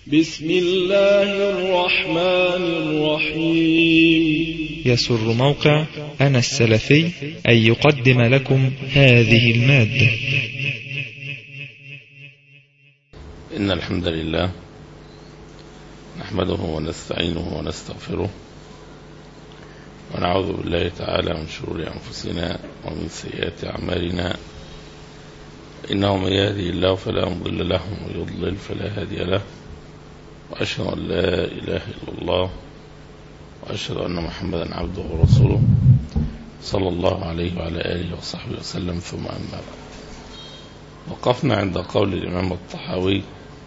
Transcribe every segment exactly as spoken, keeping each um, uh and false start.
بسم الله الرحمن الرحيم. يسر موقع أنا السلفي أن يقدم لكم هذه المادة. إن الحمد لله نحمده ونستعينه ونستغفره ونعوذ بالله تعالى من شرور أنفسنا ومن سيئات أعمالنا، إنه من يهدي الله فلا مضل له ومن يضلل فلا هادي له، وأشهد أن لا إله إلا الله وأشهد أن محمدا عبده ورسوله صلى الله عليه وعلى آله وصحبه وسلم، ثم أما بعد. وقفنا عند قول الإمام الطحاوي: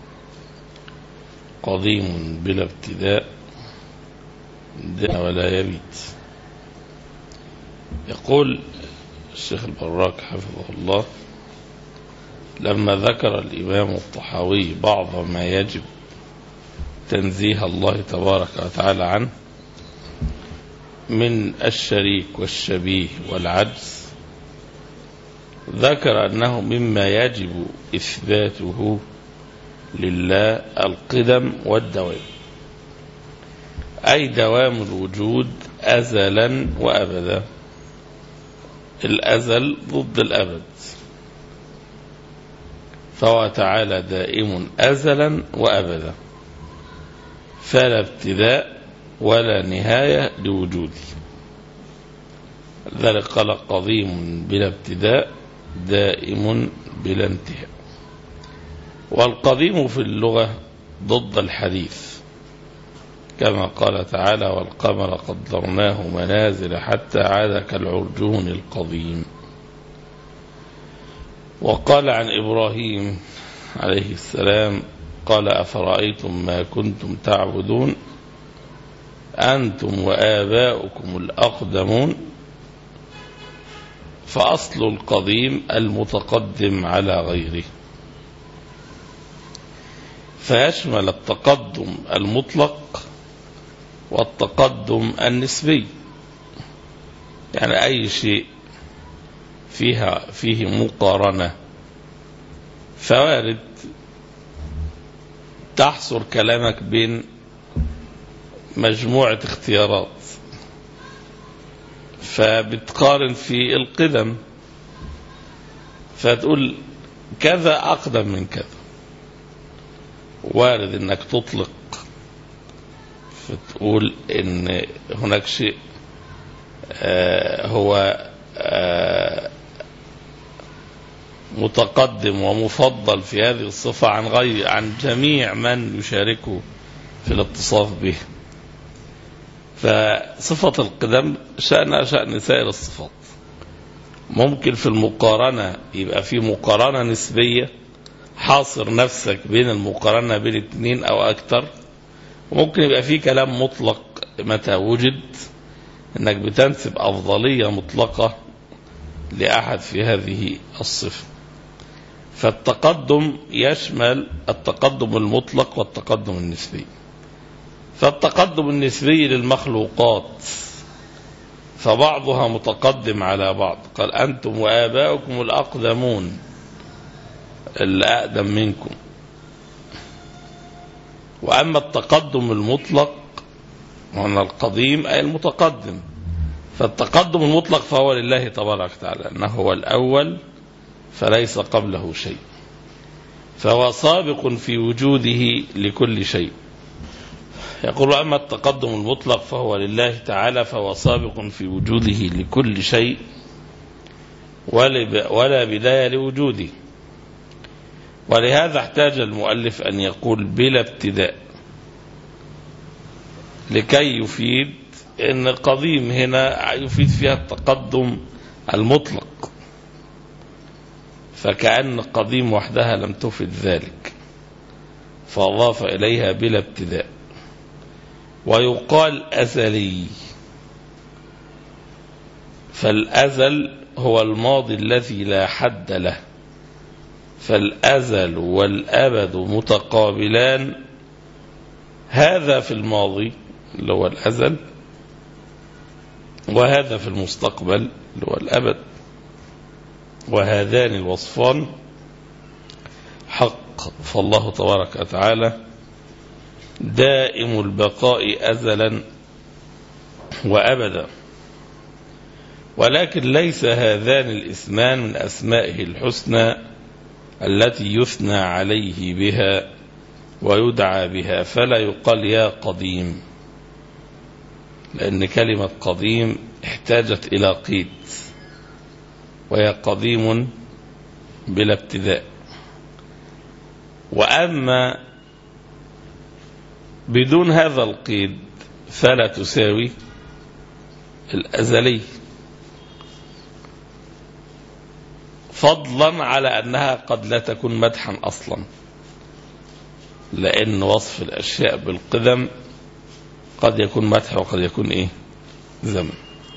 قديم بلا ابتداء دين ولا يبيت. يقول الشيخ البراك حفظه الله: لما ذكر الإمام الطحاوي بعض ما يجب تنزيه الله تبارك وتعالى عنه من الشريك والشبيه والعجز، ذكر أنه مما يجب إثباته لله القدم والدوام، أي دوام الوجود أزلا وأبدا. الأزل ضد الأبد، فهو تعالى دائم أزلا وأبدا، فلا ابتداء ولا نهاية لوجوده. ذلك قال: قديم بلا ابتداء دائم بلا انتهاء. والقديم في اللغة ضد الحديث، كما قال تعالى: والقمر قدرناه منازل حتى عاد كالعرجون القديم. وقال عن إبراهيم عليه السلام قال: أفرأيتم ما كنتم تعبدون أنتم وآباؤكم الأقدمون. فأصل القديم المتقدم على غيره، فيشمل التقدم المطلق والتقدم النسبي، يعني أي شيء فيها فيه مقارنة فوارد تحصر كلامك بين مجموعة اختيارات، فبتقارن في القدم فتقول كذا أقدم من كذا. وارد انك تطلق فتقول ان هناك شيء آه هو آه متقدم ومفضل في هذه الصفة عن غير عن جميع من يشاركه في الاتصاف به. فصفة القدم شأنها شأن سائر الصفات. ممكن في المقارنة يبقى في مقارنة نسبية، حاصر نفسك بين المقارنة بين اثنين أو أكثر، وممكن يبقى في كلام مطلق متى وجد أنك بتنسب أفضلية مطلقة لأحد في هذه الصفة. فالتقدم يشمل التقدم المطلق والتقدم النسبي. فالتقدم النسبي للمخلوقات فبعضها متقدم على بعض، قال: أنتم وآباؤكم الأقدمون، اللي أقدم منكم. وأما التقدم المطلق وأن القديم أي المتقدم، فالتقدم المطلق فهو لله تبارك وتعالى، أنه هو الأول فليس قبله شيء، فهو سابق في وجوده لكل شيء. يقول: أما التقدم المطلق فهو لله تعالى، فهو سابق في وجوده لكل شيء ولا بداية لوجوده. ولهذا احتاج المؤلف أن يقول بلا ابتداء، لكي يفيد أن القديم هنا يفيد فيها التقدم المطلق، فكأن القديم وحدها لم تفد ذلك، فأضاف إليها بلا ابتداء. ويقال أزلي، فالأزل هو الماضي الذي لا حد له، فالأزل والأبد متقابلان، هذا في الماضي اللي هو الأزل، وهذا في المستقبل اللي هو الأبد، وهذان الوصفان حق. فالله تبارك وتعالى دائم البقاء أزلا وأبدا، ولكن ليس هذان الاسمان من أسمائه الحسنى التي يثنى عليه بها ويدعى بها، فلا يقال يا قديم، لأن كلمة قديم احتاجت إلى قيد، وهي قديم بلا ابتداء. وأما بدون هذا القيد فلا تساوي الأزلي، فضلا على أنها قد لا تكون مدحا أصلا، لأن وصف الأشياء بالقدم قد يكون مدح وقد يكون إيه ذم.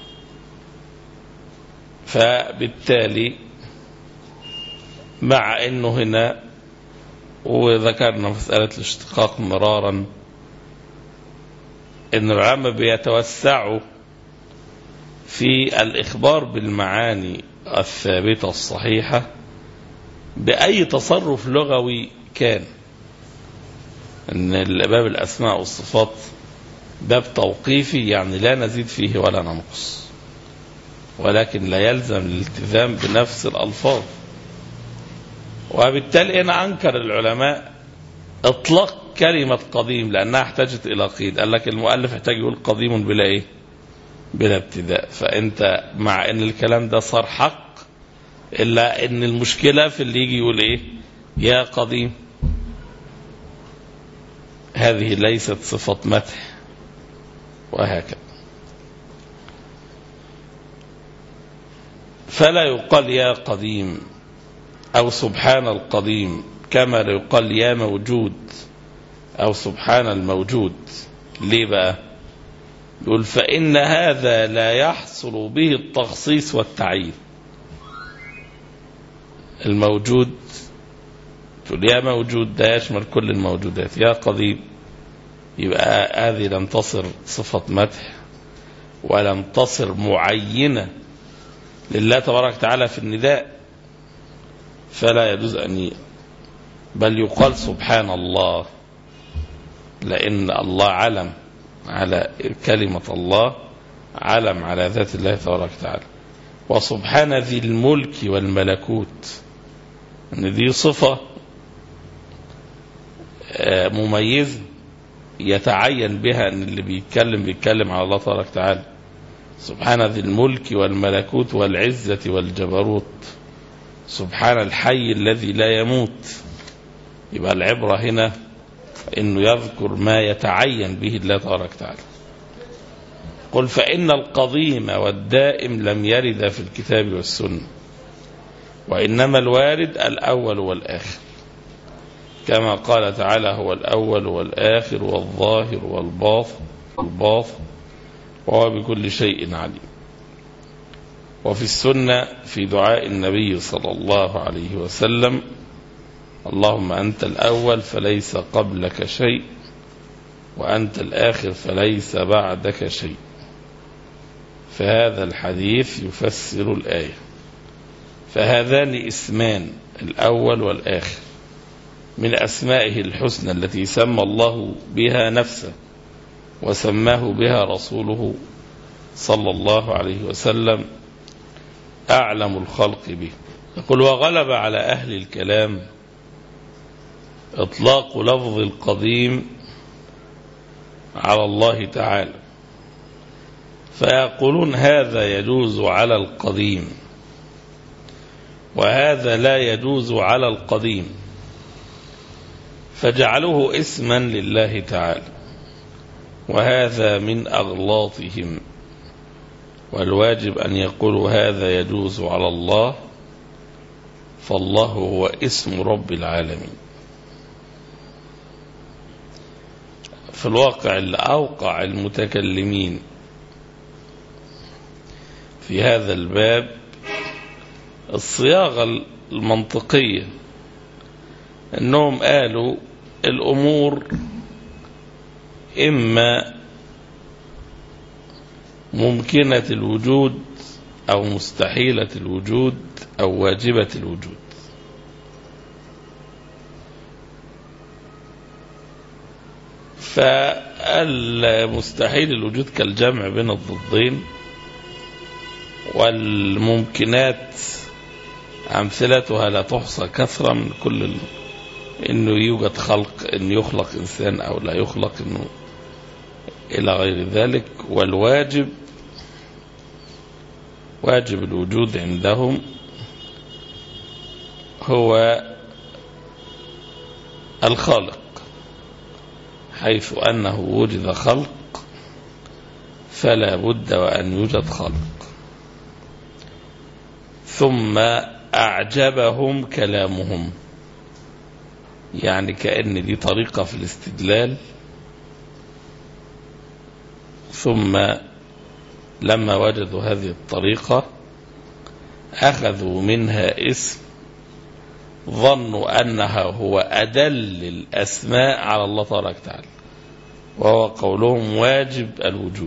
فبالتالي مع أنه هنا وذكرنا مسألة الاشتقاق مرارا أن العلماء بيتوسعوا في الإخبار بالمعاني الثابتة الصحيحة بأي تصرف لغوي كان، أن باب الأسماء والصفات باب توقيفي، يعني لا نزيد فيه ولا ننقص، ولكن لا يلزم الالتزام بنفس الألفاظ. وبالتالي أنا أنكر العلماء إطلاق كلمة قديم لأنها احتاجت إلى قيد، قال لك المؤلف يحتاج يقول قديم بلا إيه بلا ابتداء. فأنت مع أن الكلام ده صار حق، إلا أن المشكلة في اللي يجي يقول إيه يا قديم، هذه ليست صفة مدح، وهكذا. فلا يقال يا قديم أو سبحان القديم، كما لا يقال يا موجود أو سبحان الموجود. ليه بقى؟ يقول فإن هذا لا يحصل به التخصيص والتعيين. الموجود تقول يا موجود، ده يشمل كل الموجودات. يا قديم يبقى هذه لم تصر صفة مدح ولم تصر معينة لله تبارك وتعالى في النداء، فلا يجوز أن، بل يقال سبحان الله، لأن الله علم على كلمة الله، علم على ذات الله تبارك وتعالى. وسبحان ذي الملك والملكوت، أن دي صفة مميزة يتعين بها أن اللي بيتكلم بيتكلم على الله تبارك وتعالى. سبحان ذي الملك والملكوت والعزة والجبروت، سبحان الحي الذي لا يموت. يبقى العبرة هنا إنه يذكر ما يتعين به الله تبارك وتعالى. قل فإن القديم والدائم لم يرد في الكتاب والسنة، وإنما الوارد الأول والآخر، كما قال تعالى هو الأول والآخر والظاهر والباطن وهو بكل شيء عليم. وفي السنة في دعاء النبي صلى الله عليه وسلم اللهم أنت الأول فليس قبلك شيء، وأنت الآخر فليس بعدك شيء. فهذا الحديث يفسر الآية. فهذان اسمان الأول والآخر من أسمائه الحسنى التي سمى الله بها نفسه وسماه بها رسوله صلى الله عليه وسلم أعلم الخلق به. يقول وغلب على أهل الكلام إطلاق لفظ القديم على الله تعالى، فيقولون هذا يجوز على القديم وهذا لا يجوز على القديم، فجعلوه اسما لله تعالى، وهذا من أغلاطهم. والواجب أن يقولوا هذا يجوز على الله، فالله هو اسم رب العالمين. في الواقع اللي أوقع المتكلمين في هذا الباب الصياغة المنطقية، أنهم قالوا الأمور إما ممكنة الوجود أو مستحيلة الوجود أو واجبة الوجود. فالمستحيل الوجود كالجمع بين الضدين، والممكنات أمثلتها لا تحصى كثرة من كل إنه يوجد خلق، إنه يخلق إنسان أو لا يخلق، إنه إلى غير ذلك. والواجب واجب الوجود عندهم هو الخالق، حيث أنه وجد خلق فلا بد وأن يوجد خلق. ثم أعجبهم كلامهم، يعني كأن دي طريقة في الاستدلال. ثم لما وجدوا هذه الطريقة أخذوا منها اسم ظنوا أنها هو أدل الأسماء على الله تبارك وتعالى، وهو قولهم واجب الوجود.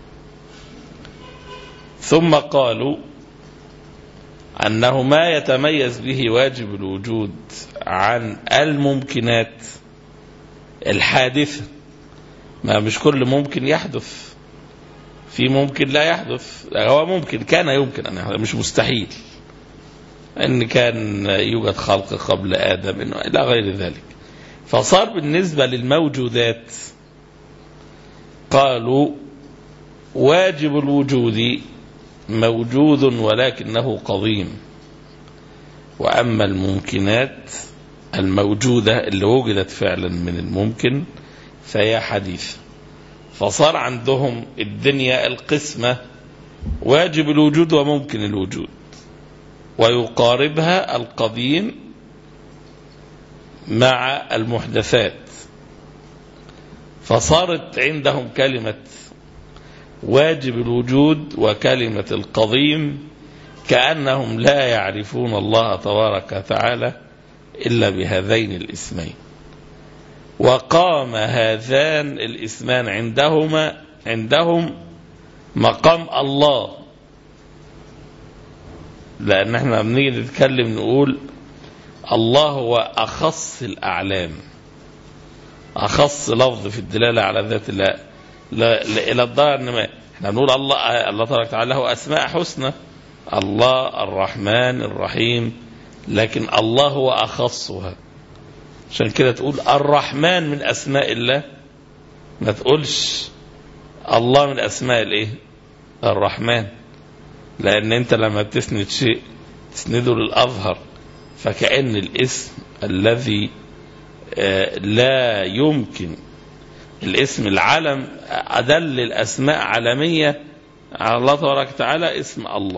ثم قالوا أنه ما يتميز به واجب الوجود عن الممكنات الحادثة، ما مش كل ممكن يحدث، في ممكن لا يحدث، هو ممكن كان يمكن أن يحدث، مش مستحيل أن كان يوجد خلق قبل آدم إلى غير ذلك. فصار بالنسبة للموجودات قالوا واجب الوجود موجود ولكنه قديم، وأما الممكنات الموجودة اللي وجدت فعلا من الممكن فهي حديثة. فصار عندهم الدنيا القسمة واجب الوجود وممكن الوجود، ويقاربها القديم مع المحدثات. فصارت عندهم كلمة واجب الوجود وكلمة القديم كأنهم لا يعرفون الله تبارك وتعالى إلا بهذين الاسمين. وقام هذان الاسمان عندهما عندهم مقام الله، لأن احنا بنيجي نتكلم نقول الله هو أخص الأعلام، أخص لفظ في الدلالة على ذات الله، إلى الدار إنما احنا بنقول الله الله تبارك وتعالى له أسماء حسنى، الله الرحمن الرحيم، لكن الله هو أخصها. عشان كده تقول الرحمن من أسماء الله، ما تقولش الله من أسماء الإيه؟ الرحمن، لأن أنت لما تسند شيء تسنده للأظهر، فكأن الاسم الذي لا يمكن، الاسم العلم أدل الأسماء عالمية على الله تبارك وتعالى اسم الله.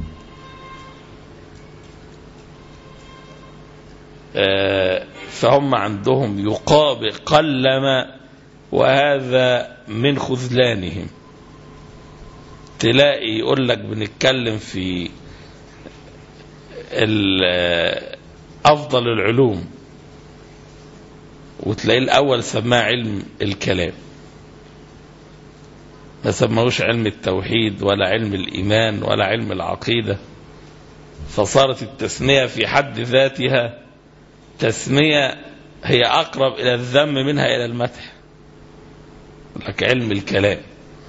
فهم عندهم يقابل قلما، وهذا من خذلانهم. تلاقي يقول لك بنتكلم في أفضل العلوم، وتلاقي الأول سماه علم الكلام، ما سماهوش علم التوحيد ولا علم الإيمان ولا علم العقيدة. فصارت التسمية في حد ذاتها تسمية هي أقرب إلى الذم منها إلى المدح، لك علم الكلام.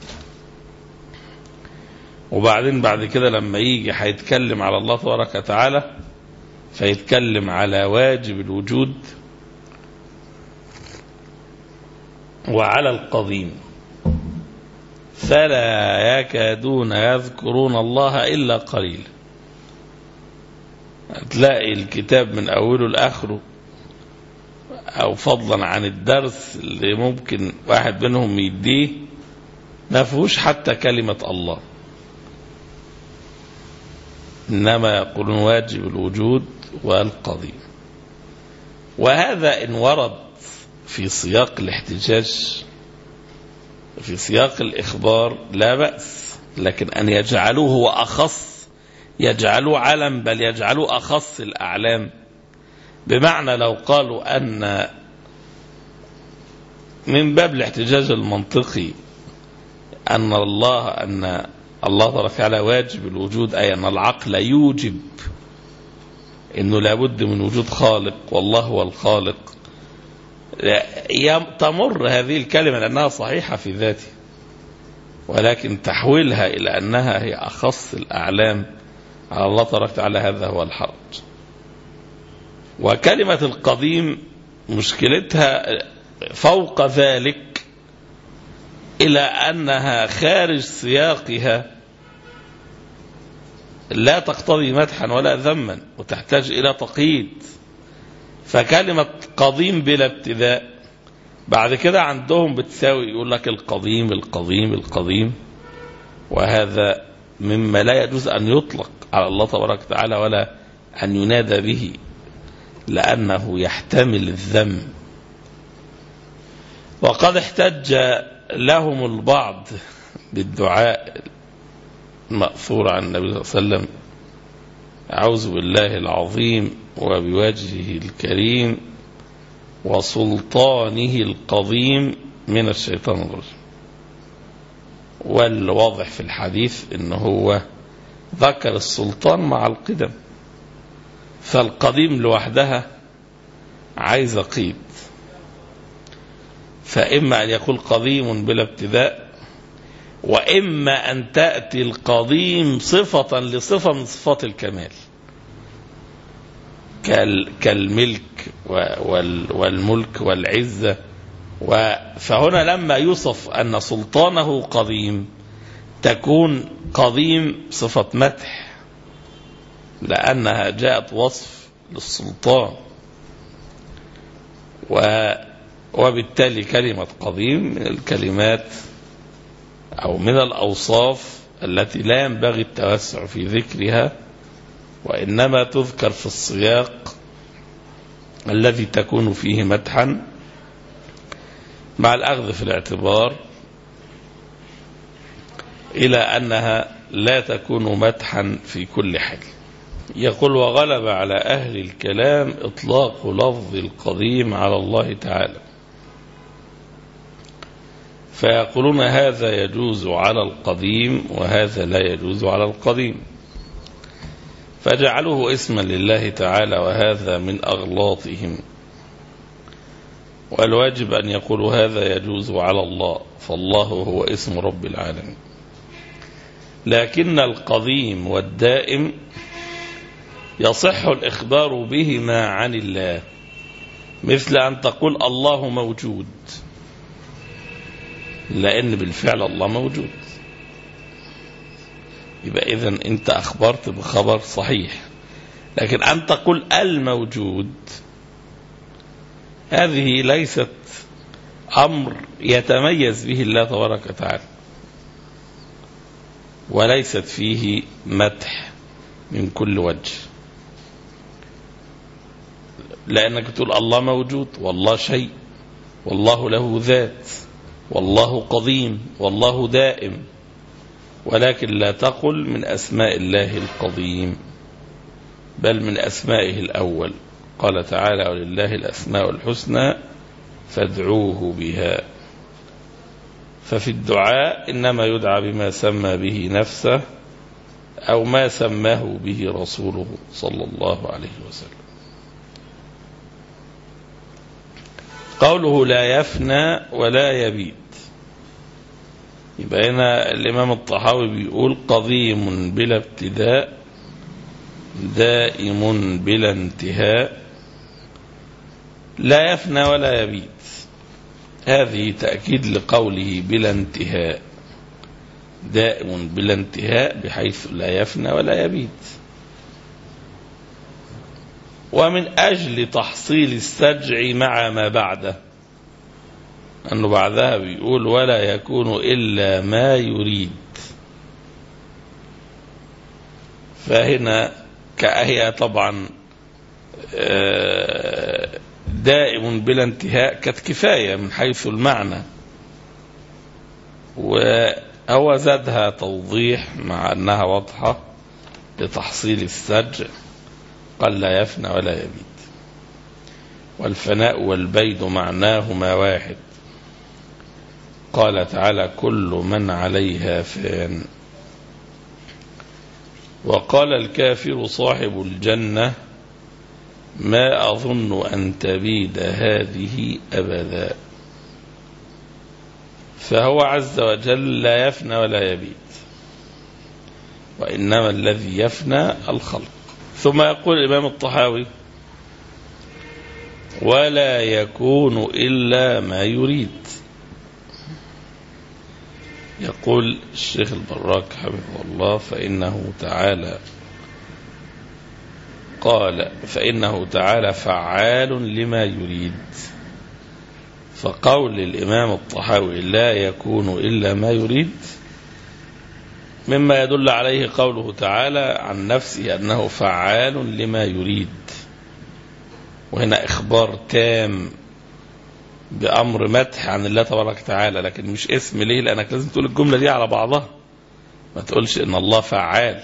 وبعدين بعد كده لما يجي هيتكلم على الله تبارك وتعالى فيتكلم على واجب الوجود وعلى القديم، فلا يكادون يذكرون الله إلا قليل. تلاقي الكتاب من أوله لآخره، أو فضلا عن الدرس اللي ممكن واحد منهم يديه، ما فيهوش حتى كلمة الله، إنما يقولون واجب الوجود والقديم. وهذا إن ورد في سياق الاحتجاج، في سياق الإخبار لا بأس، لكن أن يجعلوه هو أخص، يجعلوه علم، بل يجعلوه أخص الأعلام. بمعنى لو قالوا أن من باب الاحتجاج المنطقي أن الله أن الله تبارك وتعالى واجب الوجود، أي أن العقل يوجب أنه لابد من وجود خالق والله هو الخالق، تمر هذه الكلمة لأنها صحيحة في ذاته، ولكن تحويلها إلى أنها هي أخص الأعلام على الله تبارك وتعالى هذا هو الحرج. وكلمة القديم مشكلتها فوق ذلك إلى أنها خارج سياقها لا تقتضي مدحا ولا ذما وتحتاج إلى تقييد. فكلمة قديم بلا ابتداء بعد كده عندهم بتساوي يقول لك القديم القديم القديم، وهذا مما لا يجوز أن يطلق على الله تبارك وتعالى ولا أن ينادى به، لأنه يحتمل الذم. وقد احتج لهم البعض بالدعاء المأثور عن النبي صلى الله عليه وسلم: أعوذ بالله العظيم وبوجهه الكريم وسلطانه القديم من الشيطان الرجيم. والواضح في الحديث إنه هو ذكر السلطان مع القدم، فالقديم لوحدها عايز قيد، فإما أن يقول قديم بلا ابتداء، وإما أن تأتي القديم صفة لصفة من صفات الكمال كالملك والملك والعزة. فهنا لما يوصف أن سلطانه قديم تكون قديم صفة مدح، لأنها جاءت وصف للسلطان، وبالتالي كلمة قديم من الكلمات أو من الأوصاف التي لا ينبغي التوسع في ذكرها، وإنما تذكر في السياق الذي تكون فيه مدحا، مع الأخذ في الاعتبار إلى أنها لا تكون مدحا في كل حال. يقول: وغلب على أهل الكلام إطلاق لفظ القديم على الله تعالى، فيقولون هذا يجوز على القديم وهذا لا يجوز على القديم، فجعلوه اسما لله تعالى، وهذا من أغلاطهم. والواجب أن يقولوا هذا يجوز على الله، فالله هو اسم رب العالمين. لكن القديم والدائم يصح الإخبار بهما عن الله، مثل أن تقول الله موجود، لأن بالفعل الله موجود، يبقى إذن أنت أخبرت بخبر صحيح. لكن أن تقول الموجود هذه ليست أمر يتميز به الله تبارك وتعالى، وليست فيه مدح من كل وجه، لأنك تقول الله موجود والله شيء، والله له ذات، والله قديم، والله دائم، ولكن لا تقل من أسماء الله القديم، بل من أسمائه الأول. قال تعالى: ولله الأسماء الحسنى فادعوه بها. ففي الدعاء إنما يدعى بما سمى به نفسه أو ما سماه به رسوله صلى الله عليه وسلم. قوله لا يفنى ولا يبيد، يبقى هنا الإمام الطحاوي بيقول قديم بلا ابتداء دائم بلا انتهاء لا يفنى ولا يبيد. هذه تأكيد لقوله بلا انتهاء، دائم بلا انتهاء بحيث لا يفنى ولا يبيد. ومن أجل تحصيل السجع مع ما بعده، أنه بعدها بيقول ولا يكون إلا ما يريد، فهنا كأهي طبعا دائم بلا انتهاء كانت كفاية من حيث المعنى، وهو زادها توضيح مع أنها واضحة لتحصيل السجع، قال لا يفنى ولا يبيد. والفناء والبيد معناهما واحد، قال تعالى كل من عليها فان. وقال الكافر صاحب الجنة ما أظن أن تبيد هذه أبدا. فهو عز وجل لا يفنى ولا يبيد، وإنما الذي يفنى الخلق. ثم يقول الإمام الطحاوي: ولا يكون إلا ما يريد. يقول الشيخ البراك حفظه الله: فإنه تعالى قال فإنه تعالى فعال لما يريد. فقول الإمام الطحاوي لا يكون إلا ما يريد مما يدل عليه قوله تعالى عن نفسه أنه فعال لما يريد، وهنا إخبار تام بأمر مدح عن الله تبارك وتعالى، لكن مش اسم. ليه؟ لأنك لازم تقول الجملة دي على بعضها، ما تقولش إن الله فعال،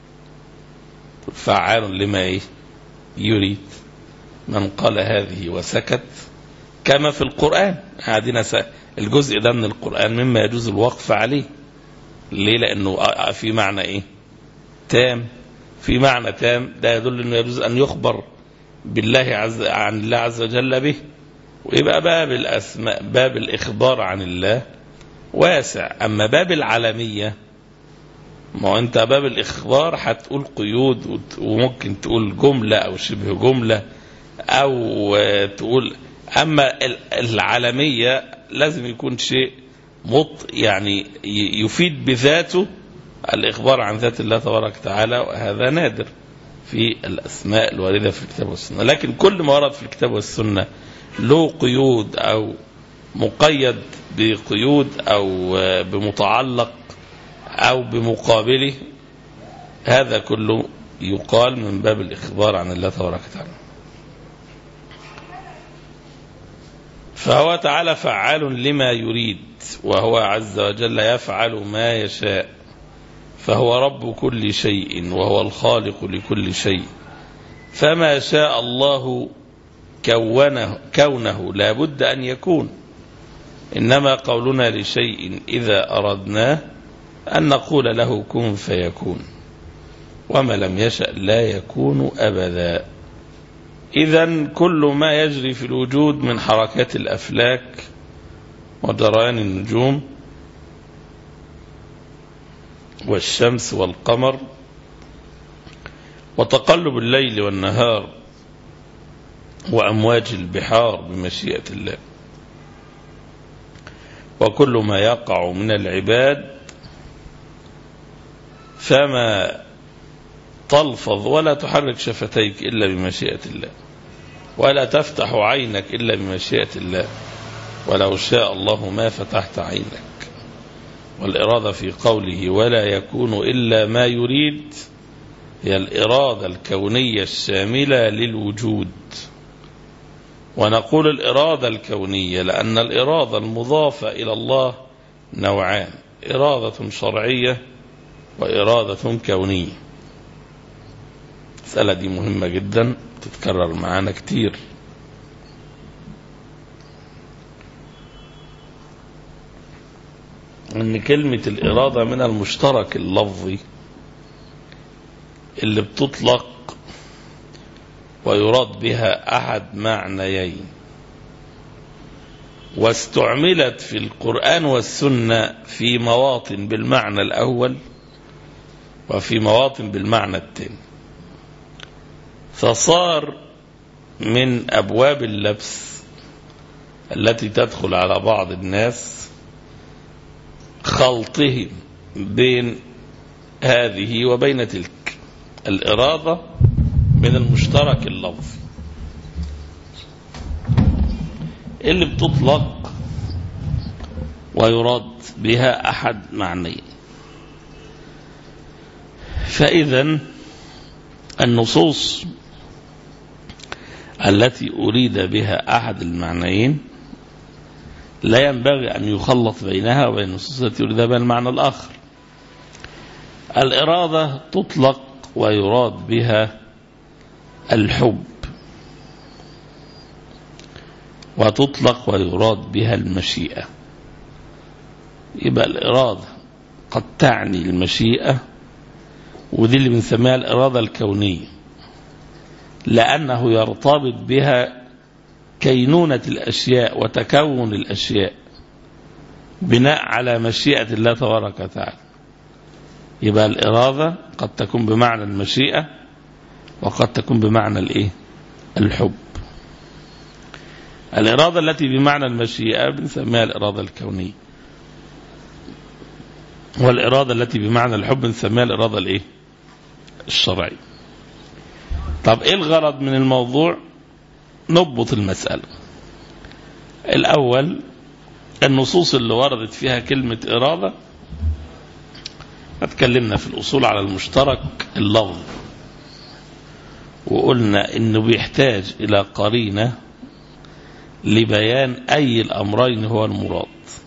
فعال لما يريد. من قال هذه وسكت كما في القرآن، عادنا الجزء ده من القرآن مما يجوز الوقف عليه. ليه؟ لأنه في معنى إيه؟ تام. في معنى تام ده يدل أنه يجوز أن يخبر بالله عز عن الله عز وجل به، ويبقى باب الأسماء باب الإخبار عن الله واسع. أما باب العالمية، ما أنت باب الإخبار هتقول قيود، وممكن تقول جملة أو شبه جملة أو تقول. أما العالمية لازم يكون شيء مط يعني يفيد بذاته الإخبار عن ذات الله تبارك وتعالى، وهذا نادر في الأسماء الواردة في الكتاب والسنة. لكن كل ما ورد في الكتاب والسنة له قيود أو مقيد بقيود أو بمتعلق أو بمقابله، هذا كله يقال من باب الإخبار عن الله تبارك وتعالى. فهو تعالى فعال لما يريد، وهو عز وجل يفعل ما يشاء، فهو رب كل شيء وهو الخالق لكل شيء. فما شاء الله كونه, كونه لا بد أن يكون. إنما قولنا لشيء إذا أردناه أن نقول له كن فيكون، وما لم يشأ لا يكون أبدا. إذن كل ما يجري في الوجود من حركات الأفلاك وجريان النجوم والشمس والقمر وتقلب الليل والنهار وأمواج البحار بمشيئة الله، وكل ما يقع من العباد، فما تلفظ ولا تحرك شفتيك إلا بمشيئة الله، ولا تفتح عينك إلا بمشيئة الله، ولو شاء الله ما فتحت عينك. والإرادة في قوله ولا يكون إلا ما يريد هي الإرادة الكونية الشاملة للوجود. ونقول الإرادة الكونية لأن الإرادة المضافة إلى الله نوعان: إرادة شرعية وإرادة كونية. المسألة دي مهمة جدا تتكرر معانا كتير. أن كلمة الإرادة من المشترك اللفظي اللي بتطلق ويراد بها أحد معنيين، واستعملت في القرآن والسنة في مواطن بالمعنى الأول وفي مواطن بالمعنى الثاني، فصار من أبواب اللبس التي تدخل على بعض الناس خلطهم بين هذه وبين تلك. الإرادة من المشترك اللفظي اللي بتطلق ويراد بها أحد معنيين. فإذا النصوص التي أريد بها أحد المعنيين لا ينبغي أن يخلط بينها وبين النصوص التي أريد بها المعنى الآخر. الإرادة تطلق ويراد بها الحب، وتطلق ويراد بها المشيئة. يبقى الإرادة قد تعني المشيئة، ودي اللي بنسميها الإرادة الكونية، لأنه يرتبط بها كينونة الأشياء وتكون الأشياء بناء على مشيئة الله تبارك وتعالى. يبقى الإرادة قد تكون بمعنى المشيئة وقد تكون بمعنى الإيه؟ الحب. الإرادة التي بمعنى المشيئة بنسميها الإرادة الكونية، والإرادة التي بمعنى الحب بنسميها الإرادة الإيه؟ الشرعية. طب إيه الغرض من الموضوع؟ نضبط المسألة. الأول النصوص اللي وردت فيها كلمة إرادة، اتكلمنا في الأصول على المشترك اللفظ، وقلنا إنه بيحتاج إلى قرينة لبيان أي الأمرين هو المراد.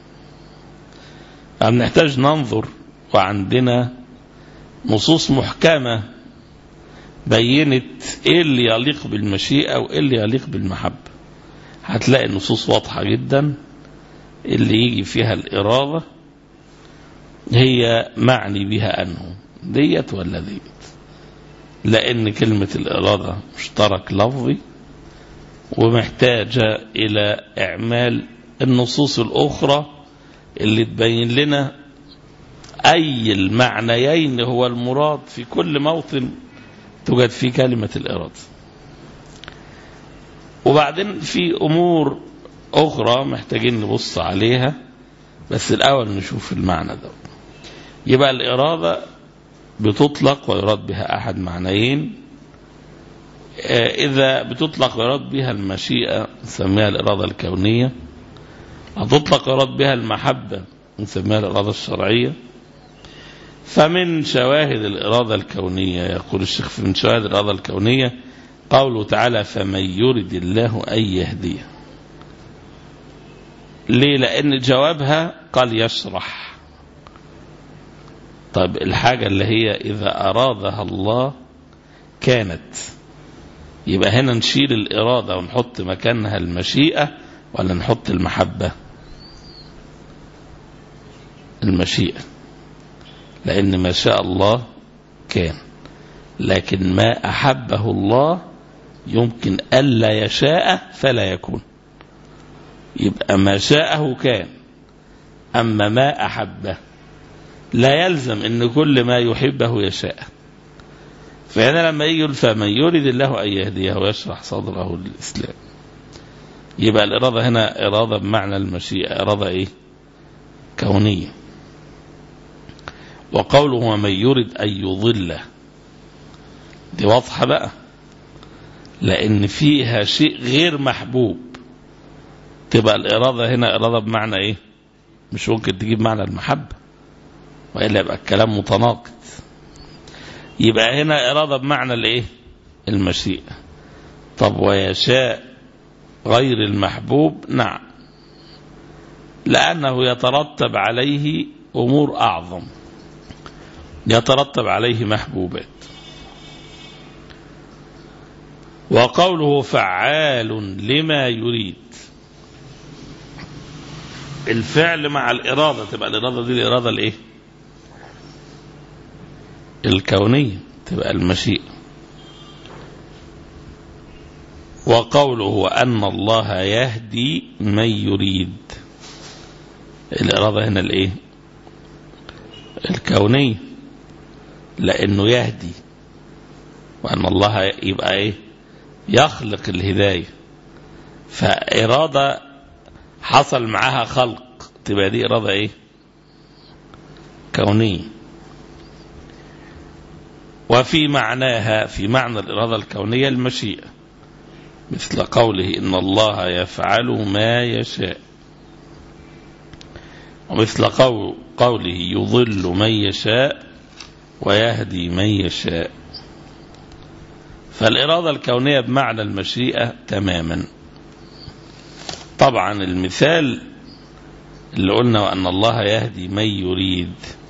يعني نحتاج ننظر وعندنا نصوص محكمة بينت إيه اللي يليق بالمشيئة وإيه اللي يليق بالمحبة. هتلاقي النصوص واضحة جدا، اللي يجي فيها الإرادة هي معني بها أنه ديت ولا ديت، لأن كلمة الإرادة مشترك لفظي ومحتاجة إلى إعمال النصوص الأخرى اللي تبين لنا أي المعنيين هو المراد في كل موطن توجد فيه كلمة الإرادة. وبعدين في أمور أخرى محتاجين نبص عليها، بس الأول نشوف المعنى ده. يبقى الإرادة بتطلق ويراد بها أحد معنيين. إذا بتطلق ويراد بها المشيئة نسميها الإرادة الكونية، هتطلق ويراد بها المحبة نسميها الإرادة الشرعية. فمن شواهد الإرادة الكونية، يقول الشيخ من شواهد الإرادة الكونية قوله تعالى فمن يرد الله أن يهديه. ليه؟ لأن جوابها قال يشرح. طيب الحاجة اللي هي إذا أرادها الله كانت، يبقى هنا نشيل الإرادة ونحط مكانها المشيئة ولا نحط المحبة؟ المشيئة، لأن ما شاء الله كان، لكن ما أحبه الله يمكن ألا يشاء فلا يكون. يبقى ما شاءه كان، أما ما أحبه لا يلزم أن كل ما يحبه يشاء. فهنا لما يقول فمن يريد الله أن يهديه ويشرح صدره للإسلام، يبقى الإرادة هنا إرادة بمعنى المشيئة، إرادة إيه؟ كونية. وقوله ومن يريد أن يضله دي واضحة بقى، لأن فيها شيء غير محبوب، تبقى الإرادة هنا إرادة بمعنى إيه؟ مش ممكن تجيب معنى المحبة وإلا يبقى الكلام متناقض. يبقى هنا إرادة بمعنى الإيه؟ المشيئة. طب ويشاء غير المحبوب؟ نعم، لأنه يترتب عليه أمور أعظم، يترتب عليه محبوبات. وقوله فعال لما يريد، الفعل مع الإرادة، تبقى الإرادة دي الإرادة الإيه؟ الكونية، تبقى المشيئة. وقوله وأن الله يهدي من يريد، الإرادة هنا الإيه؟ الكونية، لأنه يهدي، وأن الله يبقى إيه؟ يخلق الهداية. فإرادة حصل معها خلق، تبقى دي إرادة إيه؟ كونية. وفي معناها، في معنى الإرادة الكونية المشيئة، مثل قوله إن الله يفعل ما يشاء، ومثل قول قوله يضل من يشاء ويهدي من يشاء. فالإرادة الكونية بمعنى المشيئة تماما. طبعا المثال اللي قلنا وأن الله يهدي من يريد،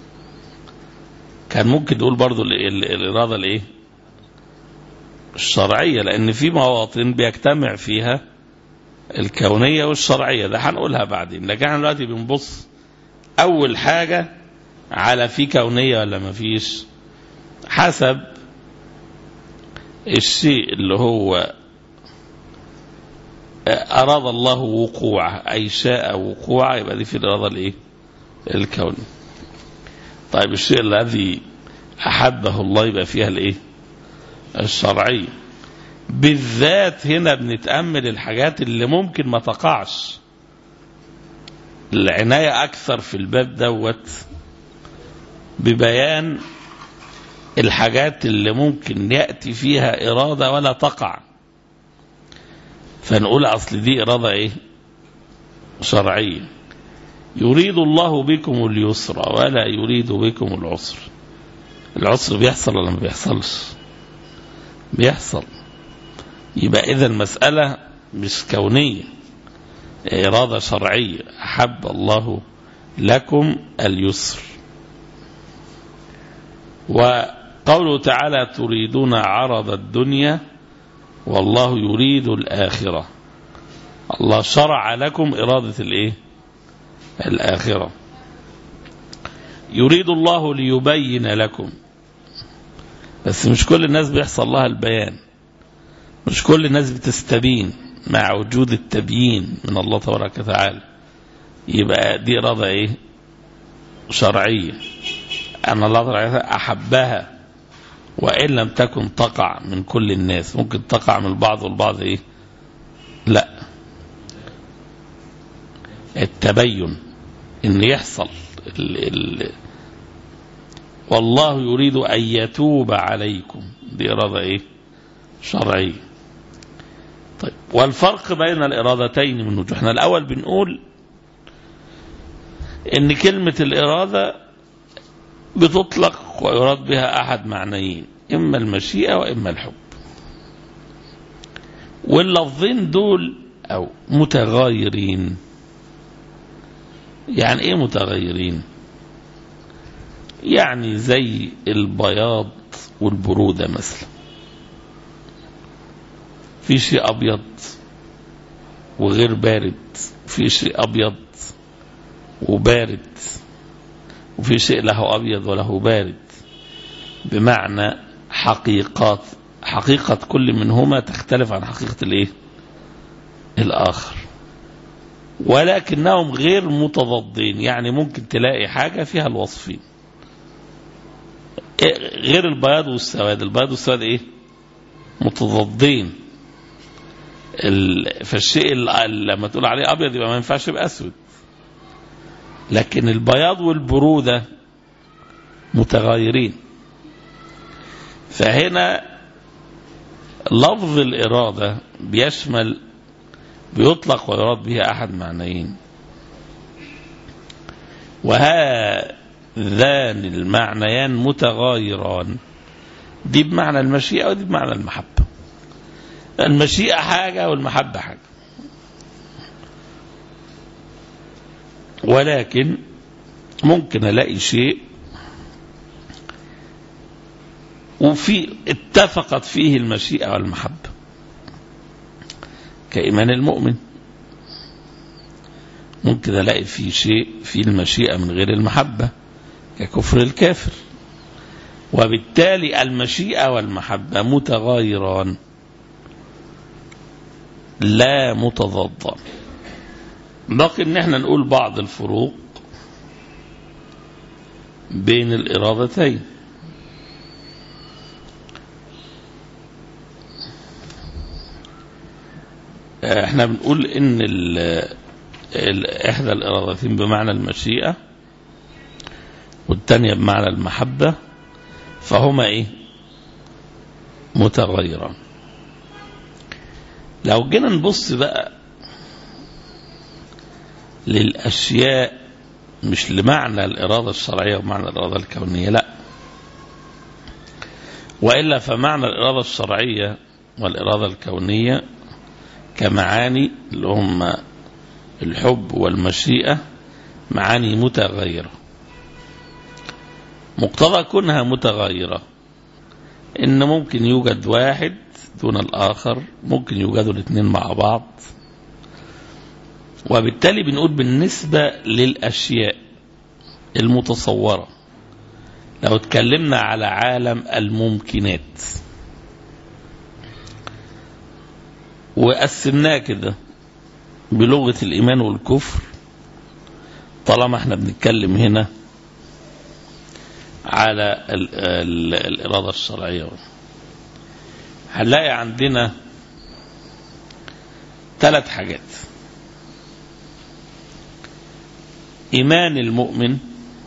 كان ممكن تقول برضو الإرادة الإيه؟ الشرعية، لأن في مواطن بيجتمع فيها الكونية والشرعية، ده هنقولها بعدين. لكن احنا دلوقتي بنبص أول حاجة على في كونية ولا ما فيش، حسب الشيء اللي هو أراد الله وقوعه أي شاء وقوعه يبقى دي في الإرادة الإيه؟ الكوني. طيب الشيء الذي أحبه الله يبقى فيها الإيه؟ الشرعية. بالذات هنا بنتأمل الحاجات اللي ممكن ما تقعش، العناية أكثر في الباب دوت ببيان الحاجات اللي ممكن يأتي فيها إرادة ولا تقع، فنقول أصل دي إرادة إيه؟ شرعية. يريد الله بكم اليسر ولا يريد بكم العسر. العسر بيحصل ولا ما بيحصلش؟ بيحصل. يبقى إذا المسألة مش كونية، إرادة شرعية. أحب الله لكم اليسر. وقوله تعالى تريدون عرض الدنيا والله يريد الآخرة. الله شرع لكم إرادة الإيه؟ الآخرة. يريد الله ليبين لكم، بس مش كل الناس بيحصل لها البيان، مش كل الناس بتستبين مع وجود التبيين من الله تبارك وتعالى. يبقى دي إرادة إيه؟ شرعية، أن الله تبارك وتعالى أحبها وإن لم تكن تقع من كل الناس، ممكن تقع من البعض والبعض إيه؟ لا. التبين إن يحصل ال ال والله يريد أن يتوب عليكم، دي إرادة إيه؟ شرعية. طيب والفرق بين الإرادتين من وجوه. احنا الأول بنقول إن كلمة الإرادة بتطلق ويراد بها أحد معنيين، إما المشيئة وإما الحب. واللفظين دول أو متغايرين. يعني إيه متغايرين؟ يعني زي البياض والبرودة مثلا، في شيء أبيض وغير بارد، في شيء أبيض وبارد، وفي شيء له أبيض وله بارد، بمعنى حقيقات حقيقة كل منهما تختلف عن حقيقة الإيه؟ الآخر، ولكنهم غير متضادين. يعني ممكن تلاقي حاجة فيها الوصفين، غير البياض والسواد. البياض والسواد إيه؟ متضادين. فالشيء لما تقول عليه أبيض يبقى ما ينفعش يبقى أسود، لكن البياض والبرودة متغايرين. فهنا لفظ الإرادة بيشمل بيطلق ويراد به أحد معنيين، وهذان المعنيان متغايران، دي بمعنى المشيئة ودي بمعنى المحبة. المشيئة حاجة والمحبة حاجة، ولكن ممكن ألاقي شيء وفي اتفقت فيه المشيئة والمحبة، كإيمان المؤمن. ممكن ألاقي فيه شيء فيه المشيئة من غير المحبة، ككفر الكافر. وبالتالي المشيئة والمحبة متغايران لا متضادان. باقي ان احنا نقول بعض الفروق بين الإرادتين. احنا بنقول ان ال ال احدى الإرادتين بمعنى المشيئة والتانية بمعنى المحبة، فهما ايه؟ متغيران. لو جينا نبص بقى للأشياء مش لمعنى الإرادة الشرعية ومعنى الإرادة الكونية، لا، وإلا فمعنى الإرادة الشرعية والإرادة الكونية كمعاني اللي هم الحب والمشيئة معاني متغيرة. مقتضى كونها متغيرة إن ممكن يوجد واحد دون الآخر، ممكن يوجدوا الاثنين مع بعض. وبالتالي بنقول بالنسبة للأشياء المتصورة، لو اتكلمنا على عالم الممكنات، وقسمناه كده بلغة الإيمان والكفر، طالما احنا بنتكلم هنا على ال ال الإرادة الشرعية، هنلاقي عندنا ثلاث حاجات: إيمان المؤمن،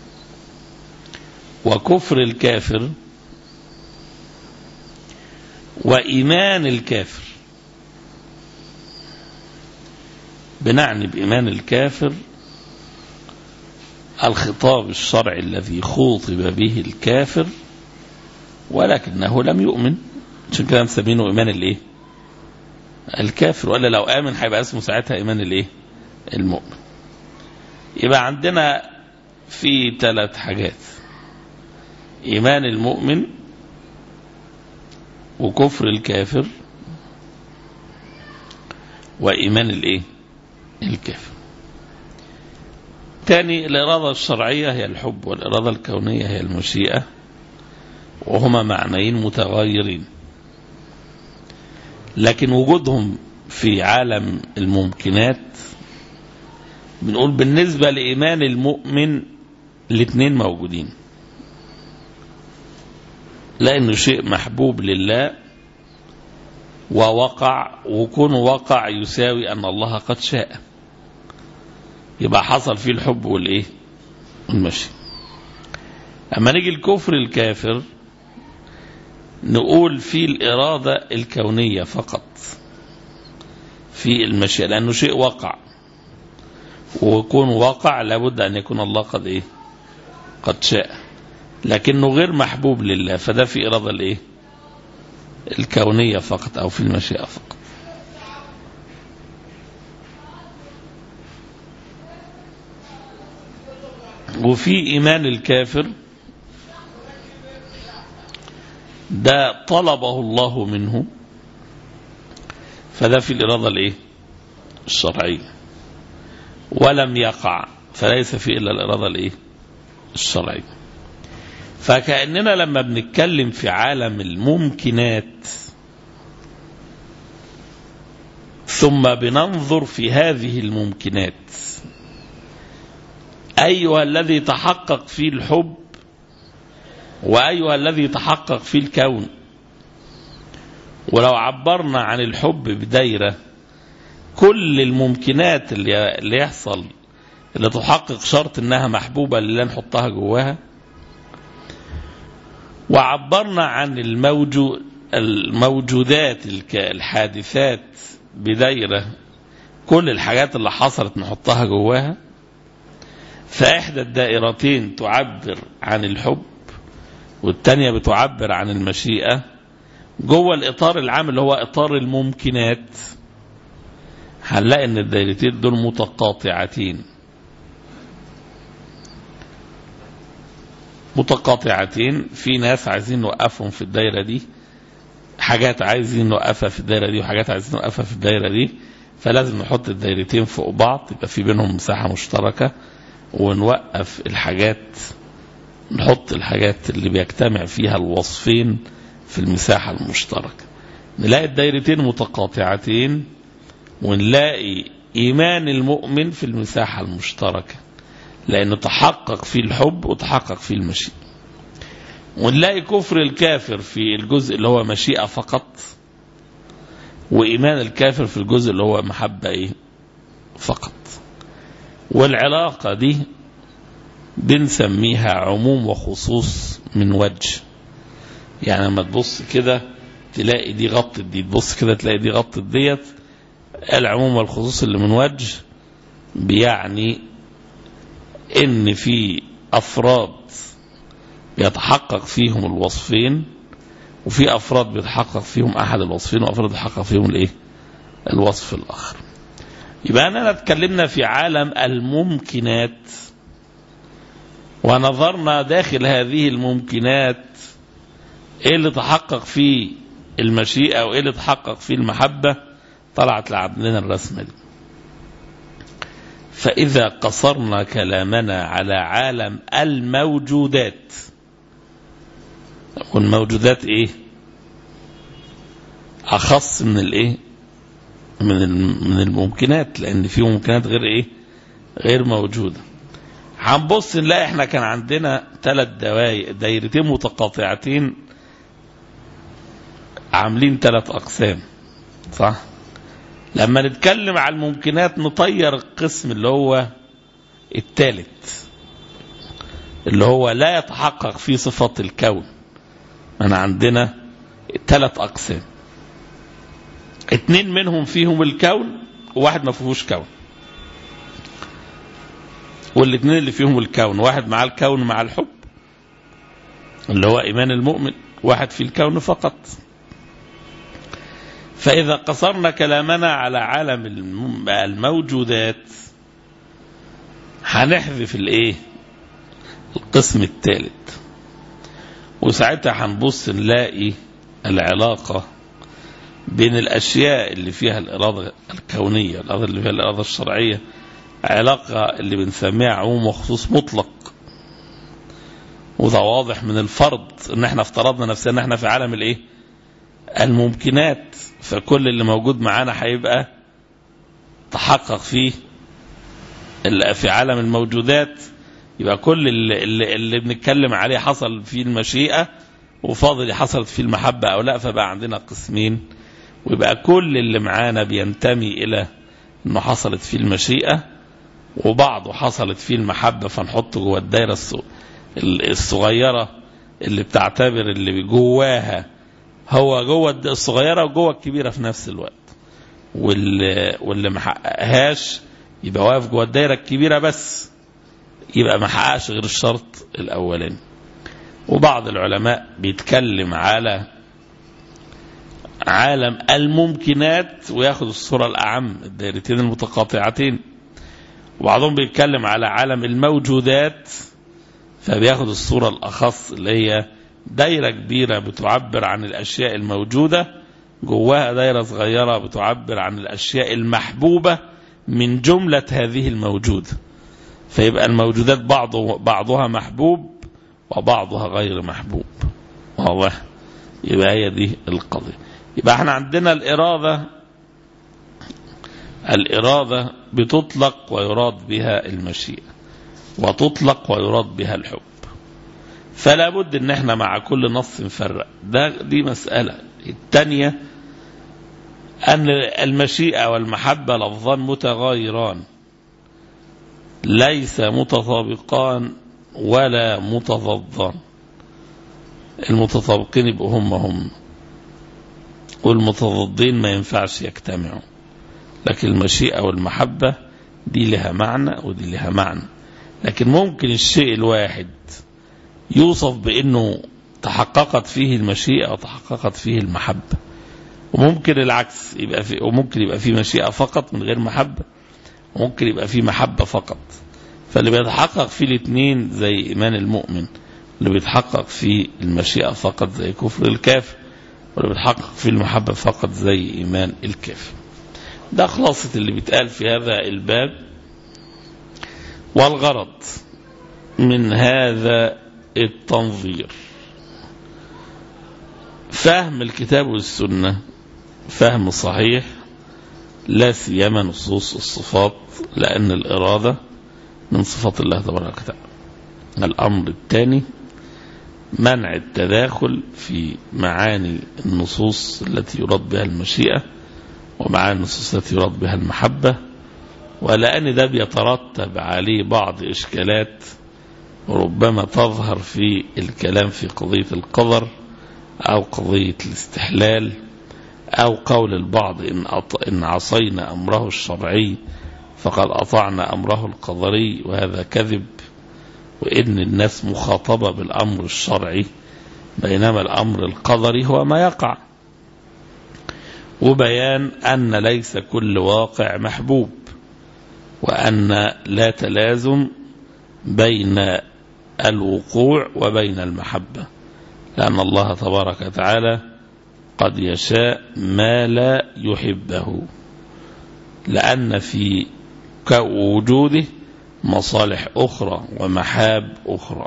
وكفر الكافر، وإيمان الكافر. بنعني بإيمان الكافر الخطاب الشرعي الذي خوطب به الكافر ولكنه لم يؤمن، عشان كده مسمينه إيمان الإيه؟ الكافر. ولا لو آمن هيبقى اسمه ساعتها إيمان الإيه؟ المؤمن. يبقى عندنا في ثلاث حاجات: إيمان المؤمن، وكفر الكافر، وإيمان الإيه؟ الكافر. تاني، الإرادة الشرعية هي الحب، والإرادة الكونية هي المشيئة، وهما معنيين متغيرين، لكن وجودهم في عالم الممكنات بنقول بالنسبة لإيمان المؤمن الاثنين موجودين، لأنه شيء محبوب لله ووقع، وكون وقع يساوي أن الله قد شاء، يبقى حصل فيه الحب والإيه؟ والمشي. أما نيجي الكفر الكافر نقول في الإرادة الكونية فقط، في المشيئة، لأنه شيء وقع، ويكون وقع لابد أن يكون الله قد إيه؟ قد شاء، لكنه غير محبوب لله، فده في إرادة الإيه؟ الكونية فقط، أو في المشيئة فقط. وفي إيمان الكافر ده طلبه الله منه، فده في الإرادة الإيه؟ الشرعية، ولم يقع، فليس في إلا الإرادة الإيه؟ الشرعية. فكأننا لما بنتكلم في عالم الممكنات ثم بننظر في هذه الممكنات، أيها الذي تحقق فيه الحب، وأيها الذي تحقق فيه الكون. ولو عبرنا عن الحب بدايرة، كل الممكنات اللي, اللي يحصل اللي تحقق شرط انها محبوبة لله نحطها جواها. وعبرنا عن الموجود الموجودات الحادثات بدايرة، كل الحاجات اللي حصلت نحطها جواها. فإحدى الدائرتين تعبر عن الحب، والتانية بتعبر عن المشيئة. جوه الإطار العام اللي هو إطار الممكنات هنلاقي ان الدائرتين دول متقاطعتين متقاطعتين في ناس عايزين نوقفهم في الدائرة دي، حاجات عايزين نوقفها في الدائرة دي، وحاجات عايزين نوقفها في الدائرة دي. فلازم نحط الدائرتين فوق بعض، يبقى في بينهم مساحة مشتركة، ونوقف الحاجات، نحط الحاجات اللي بيجتمع فيها الوصفين في المساحة المشتركة. نلاقي الدائرتين متقاطعتين، ونلاقي إيمان المؤمن في المساحة المشتركة، لأنه تحقق فيه الحب وتحقق فيه المشيئة. ونلاقي كفر الكافر في الجزء اللي هو مشيئة فقط، وإيمان الكافر في الجزء اللي هو محبة إيه؟ فقط. والعلاقة دي بنسميها عموم وخصوص من وجه. يعني لما تبص كده تلاقي دي غطت دي، تبص كده تلاقي دي غطت ديت. العموم والخصوص اللي من وجه بيعني ان في افراد يتحقق فيهم الوصفين، وفي افراد بيتحقق فيهم احد الوصفين، وافراد يتحقق فيهم الايه؟ الوصف الاخر. يبقى اننا اتكلمنا في عالم الممكنات، ونظرنا داخل هذه الممكنات ايه اللي تحقق فيه المشيئة وايه اللي تحقق فيه المحبة. طلعت لعبنا الرسمة دي. فإذا قصرنا كلامنا على عالم الموجودات، والموجودات ايه؟ أخص من الايه؟ من من الممكنات، لأن في ممكنات غير إيه غير موجودة. هنبص نلاقي احنا كان عندنا ثلاث دواير دايرتين متقاطعتين عاملين ثلاث أقسام، صح؟ لما نتكلم على الممكنات نطير القسم اللي هو الثالث اللي هو لا يتحقق فيه صفة الكون. أنا عندنا ثلاث أقسام، اتنين منهم فيهم الكون وواحد ما فيهوش كون، والاثنين اللي فيهم الكون واحد مع الكون مع الحب اللي هو إيمان المؤمن، واحد في الكون فقط. فإذا قصرنا كلامنا على عالم الموجودات هنحذف الايه القسم الثالث، وساعتها هنبص نلاقي العلاقة بين الأشياء اللي فيها الإرادة الكونية الإرادة اللي فيها الإرادة الشرعية علاقة اللي بنسميها عموم وخصوص مطلق. وده واضح من الفرض ان احنا افترضنا نفسنا ان احنا في عالم الايه الممكنات، فكل اللي موجود معانا هيبقى تحقق فيه اللي في عالم الموجودات، يبقى كل اللي, اللي, اللي بنتكلم عليه حصل فيه المشيئة وفاضل حصلت فيه المحبة او لا، فبقى عندنا قسمين، ويبقى كل اللي معانا بينتمي الى انه حصلت فيه المشيئة وبعضه حصلت فيه المحبة، فنحطه جوه الدائرة الصغيرة اللي بتعتبر اللي جواها هو جوه الصغيرة وجوه الكبيرة في نفس الوقت، واللي, واللي محققهاش يبقى واقف جوه الدائرة الكبيرة بس، يبقى محققش غير الشرط الأولاني. وبعض العلماء بيتكلم على عالم الممكنات وياخد الصورة الأعم الدائرتين المتقاطعتين، وبعضهم بيتكلم على عالم الموجودات فبياخد الصورة الأخص اللي هي دائرة كبيرة بتعبر عن الأشياء الموجودة جواها دائرة صغيرة بتعبر عن الأشياء المحبوبة من جملة هذه الموجودة، فيبقى الموجودات بعض بعضها محبوب وبعضها غير محبوب. واضح؟ يبقى هي دي القضية. يبقى احنا عندنا الإرادة الإرادة بتطلق ويراد بها المشيئة، وتطلق ويراد بها الحب، فلا بد ان احنا مع كل نص نفرق ده. دي مسألة. الثانية أن المشيئة والمحبة لفظان متغايران ليس متطابقان ولا متضادان. المتطابقين يبقوا هم هم، والمتضادين ما ينفعش يجتمعوا. لكن المشيئة والمحبة دي لها معنى ودي لها معنى، لكن ممكن الشيء الواحد يوصف بأنه تحققت فيه المشيئة وتحققت فيه المحبة، وممكن العكس يبقى فيه، وممكن يبقى فيه مشيئة فقط من غير محبة، وممكن يبقى فيه محبة فقط. فاللي بيتحقق فيه الاثنين زي إيمان المؤمن، اللي بيتحقق فيه المشيئة فقط زي كفر الكافر، واللي بيتحقق فيه المحبة فقط زي إيمان الكافر. ده خلاصة اللي بيتقال في هذا الباب. والغرض من هذا التنظير فهم الكتاب والسنة فهم صحيح، لا سيما نصوص الصفات، لأن الإرادة من صفات الله تبارك وتعالى. الأمر الثاني منع التداخل في معاني النصوص التي يراد بها المشيئة ومعاني النصوص التي يراد بها المحبة، ولأن ده بيترتب عليه بعض إشكالات وربما تظهر في الكلام في قضية القدر أو قضية الاستحلال، أو قول البعض إن, إن عصينا أمره الشرعي فقد أطعنا أمره القدري، وهذا كذب، وإن الناس مخاطبة بالأمر الشرعي بينما الأمر القدري هو ما يقع، وبيان أن ليس كل واقع محبوب، وأن لا تلازم بين الوقوع وبين المحبة، لأن الله تبارك وتعالى قد يشاء ما لا يحبه، لأن في وجوده مصالح أخرى ومحاب أخرى.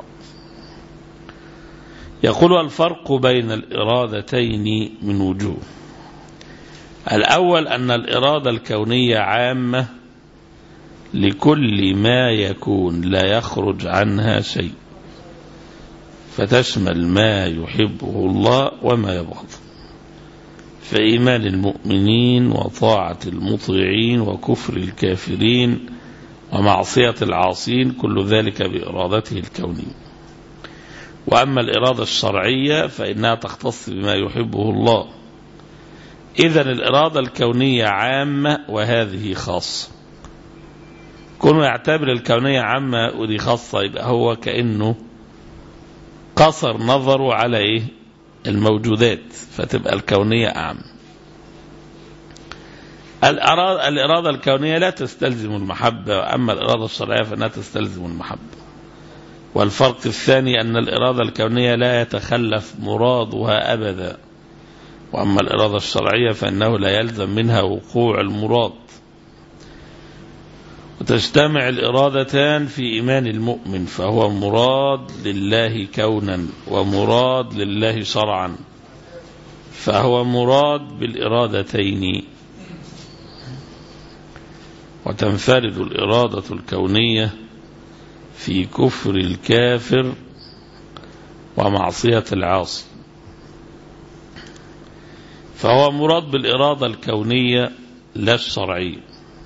يقول الفرق بين الإرادتين من وجوه. الأول أن الإرادة الكونية عامة لكل ما يكون لا يخرج عنها شيء، فتشمل ما يحبه الله وما يبغضه، فإيمان المؤمنين وطاعة المطيعين وكفر الكافرين ومعصية العاصين كل ذلك بإرادته الكونية. وأما الإرادة الشرعية فإنها تختص بما يحبه الله. إذن الإرادة الكونية عامة وهذه خاصة. كونه يعتبر الكونية عامة ودي خاصة يبقى هو كأنه قصر نظره على إيه؟ الموجودات، فتبقى الكونية أعم. الإرادة الكونية لا تستلزم المحبة، أما الإرادة الشرعية فإنها تستلزم المحبة. والفرق الثاني أن الإرادة الكونية لا يتخلف مرادها أبدا، وأما الإرادة الشرعية فإنه لا يلزم منها وقوع المراد. وتجتمع الإرادتان في إيمان المؤمن، فهو مراد لله كونا ومراد لله شرعا، فهو مراد بالإرادتين. وتنفرد الإرادة الكونية في كفر الكافر ومعصية العاصي، فهو مراد بالإرادة الكونية لا الشرعية،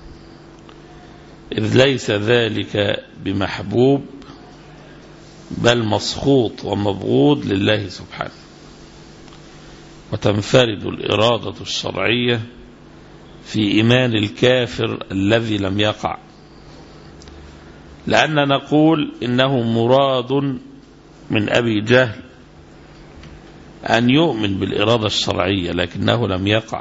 إذ ليس ذلك بمحبوب بل مسخوط ومبغوض لله سبحانه. وتنفرد الإرادة الشرعية في إيمان الكافر الذي لم يقع، لأن نقول إنه مراد من أبي جهل أن يؤمن بالإرادة الشرعية لكنه لم يقع،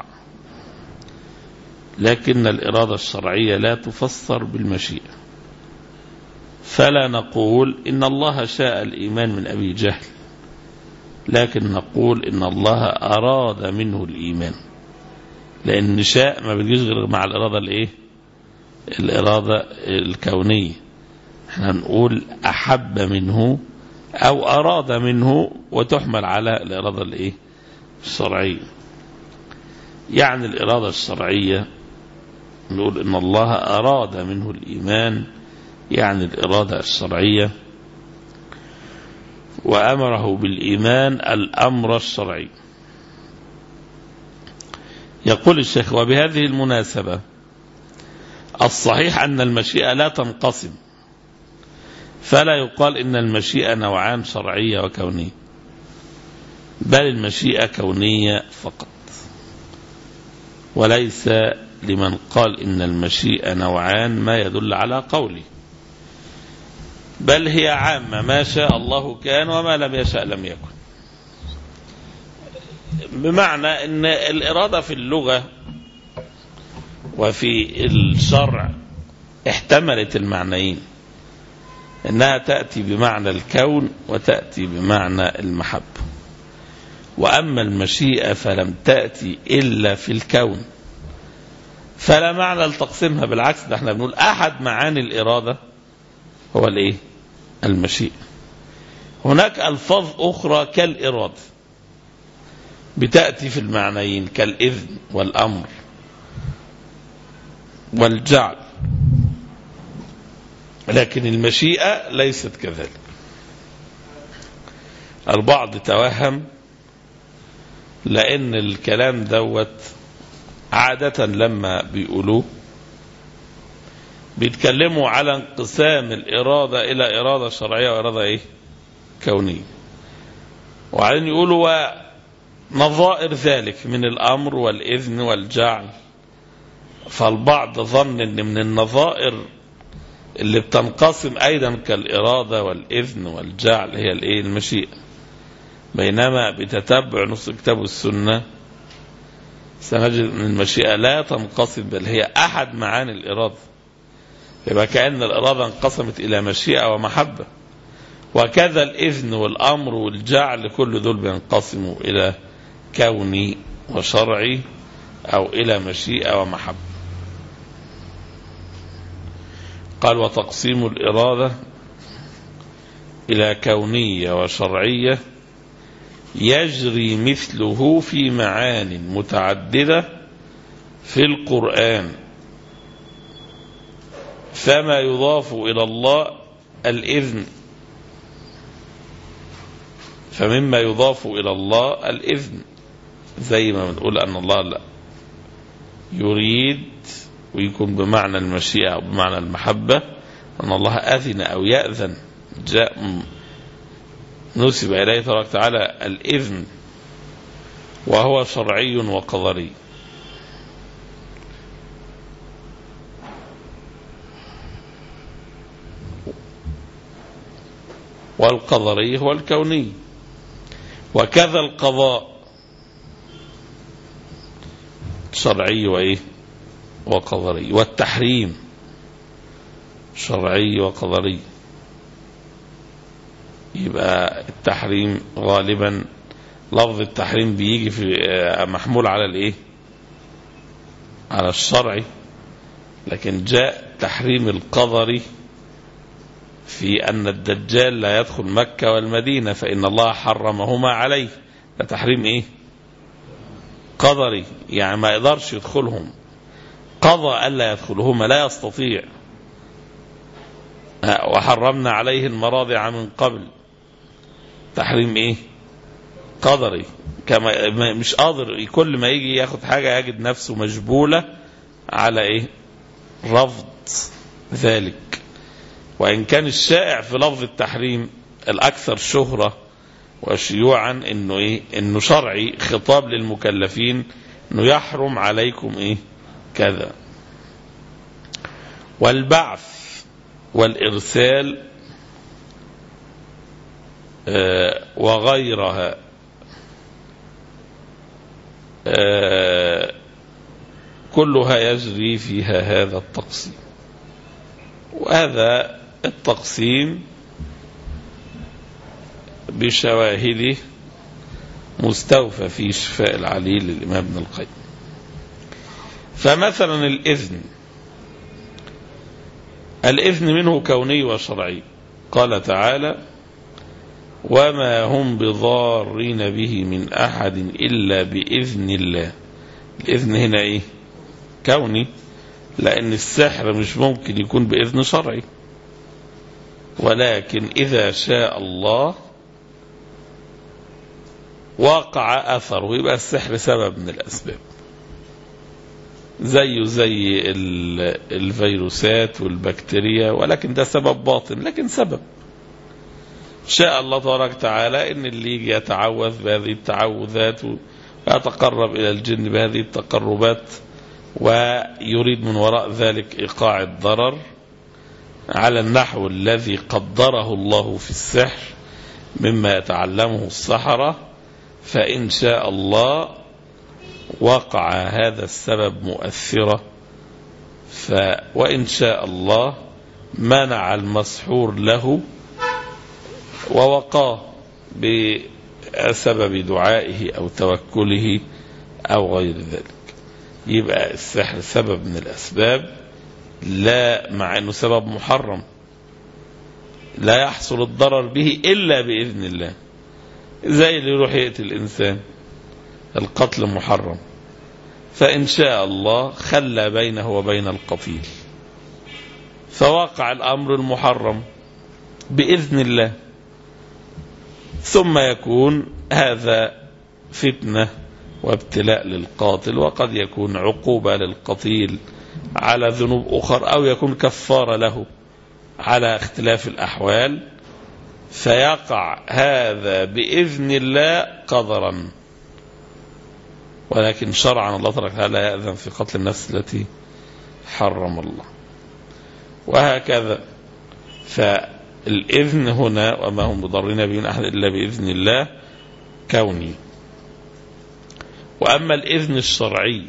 لكن الإرادة الشرعية لا تفسر بالمشيئة، فلا نقول إن الله شاء الإيمان من أبي جهل، لكن نقول إن الله أراد منه الإيمان، لأن شاء ما بيجيش غير مع الإرادة الإيه؟ الإرادة الكونية. احنا نقول أحب منه أو أراد منه، وتحمل على الإرادة الإيه؟ الشرعية. يعني الإرادة الشرعية نقول إن الله أراد منه الإيمان، يعني الإرادة الشرعية، وأمره بالإيمان الأمر الشرعي. يقول الشيخ: وبهذه المناسبة الصحيح أن المشيئة لا تنقسم، فلا يقال إن المشيئة نوعان شرعية وكونية، بل المشيئة كونية فقط، وليس لمن قال إن المشيئة نوعان ما يدل على قوله، بل هي عامة، ما شاء الله كان وما لم يشاء لم يكن. بمعنى أن الإرادة في اللغة وفي الشرع احتملت المعنيين، إنها تأتي بمعنى الكون وتأتي بمعنى المحبة. وأما المشيئة فلم تأتي إلا في الكون، فلا معنى لتقسيمها، بالعكس ده احنا بنقول أحد معاني الإرادة هو الإيه؟ المشيئة. هناك ألفاظ أخرى كالإرادة بتأتي في المعنيين، كالإذن والأمر والجعل، لكن المشيئة ليست كذلك. البعض توهم، لأن الكلام دوت عادة لما بيقولوه بيتكلموا على انقسام الإرادة إلى إرادة شرعية وإرادة إيه؟ كونية، وبعدين يقولوا نظائر ذلك من الأمر والإذن والجعل. فالبعض ظن أن من النظائر اللي بتنقسم أيضا كالإرادة والإذن والجعل هي الإيه؟ المشيئة، بينما بتتبع نص كتاب السنة سنجد أن المشيئة لا تنقسم، بل هي أحد معاني الإرادة. يبقى كأن الإرادة انقسمت إلى مشيئة ومحبة، وكذا الإذن والأمر والجعل كل دول بينقسموا إلى كوني وشرعي أو إلى مشيئة ومحبة. قال: وتقسيم الإرادة إلى كونية وشرعية يجري مثله في معان متعددة في القرآن فما يضاف إلى الله الإذن، فمما يضاف إلى الله الإذن، زي ما بنقول أن الله لا يريد ويكون بمعنى المشيئة أو بمعنى المحبة، أن الله أذن أو يأذن، جاء نسب إليه تبارك وتعالى الإذن، وهو شرعي وقدري. والقدري هو الكوني. وكذا القضاء شرعي وإيه وقدري، والتحريم شرعي وقدري. يبقى التحريم غالبا لفظ التحريم بيجي في محمول على الايه على الشرعي، لكن جاء تحريم القدري في أن الدجال لا يدخل مكة والمدينة فإن الله حرمهما عليه. ده تحريم ايه قدري، يعني ما يقدرش يدخلهم، قضى ألا يدخلهما، لا يستطيع. وحرمنا عليه المراضع من قبل، تحريم ايه قدري، كما مش قادر، كل ما يجي ياخد حاجة يجد نفسه مجبولة على ايه رفض ذلك. وإن كان الشائع في لفظ التحريم الأكثر شهرة وشيوعا إنه إيه إنه شرعي، خطاب للمكلفين إنه يحرم عليكم إيه كذا. والبعث والإرسال آه وغيرها آه كلها يجري فيها هذا التقسيم. وهذا التقسيم بشواهده مستوفى في شفاء العليل للإمام ابن القيم. فمثلا الإذن، الإذن منه كوني وشرعي. قال تعالى: وما هم بضارين به من أحد إلا بإذن الله. الإذن هنا إيه كوني، لأن السحر مش ممكن يكون بإذن شرعي، ولكن إذا شاء الله وقع أثره، يبقى السحر سبب من الأسباب، زيه زي الفيروسات والبكتيريا، ولكن ده سبب باطن لكن سبب. شاء الله تبارك وتعالى إن اللي يجي يتعوذ بهذه التعوذات ويتقرب إلى الجن بهذه التقربات ويريد من وراء ذلك إيقاع الضرر على النحو الذي قدره الله في السحر مما يتعلمه السحرة، فإن شاء الله وقع هذا السبب مؤثرة، ف وإن شاء الله منع المسحور له ووقاه بسبب دعائه أو توكله أو غير ذلك. يبقى السحر سبب من الأسباب، لا مع أنه سبب محرم لا يحصل الضرر به إلا بإذن الله، زي اللي يروح يقتل الإنسان، القتل محرم، فإن شاء الله خلى بينه وبين القتيل فوقع الأمر المحرم بإذن الله، ثم يكون هذا فتنة وابتلاء للقاتل، وقد يكون عقوبة للقتيل على ذنوب أخرى، أو يكون كفارة له على اختلاف الأحوال، فيقع هذا بإذن الله قدرا. ولكن شرعا الله تبارك وتعالى يأذن في قتل النفس التي حرم الله، وهكذا. فالإذن هنا وما هم بضارين به من أحد إلا بإذن الله كوني. وأما الإذن الشرعي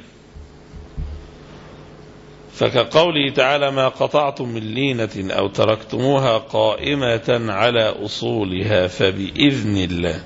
فكقوله تعالى: ما قطعتم من لينة أو تركتموها قائمة على أصولها فبإذن الله.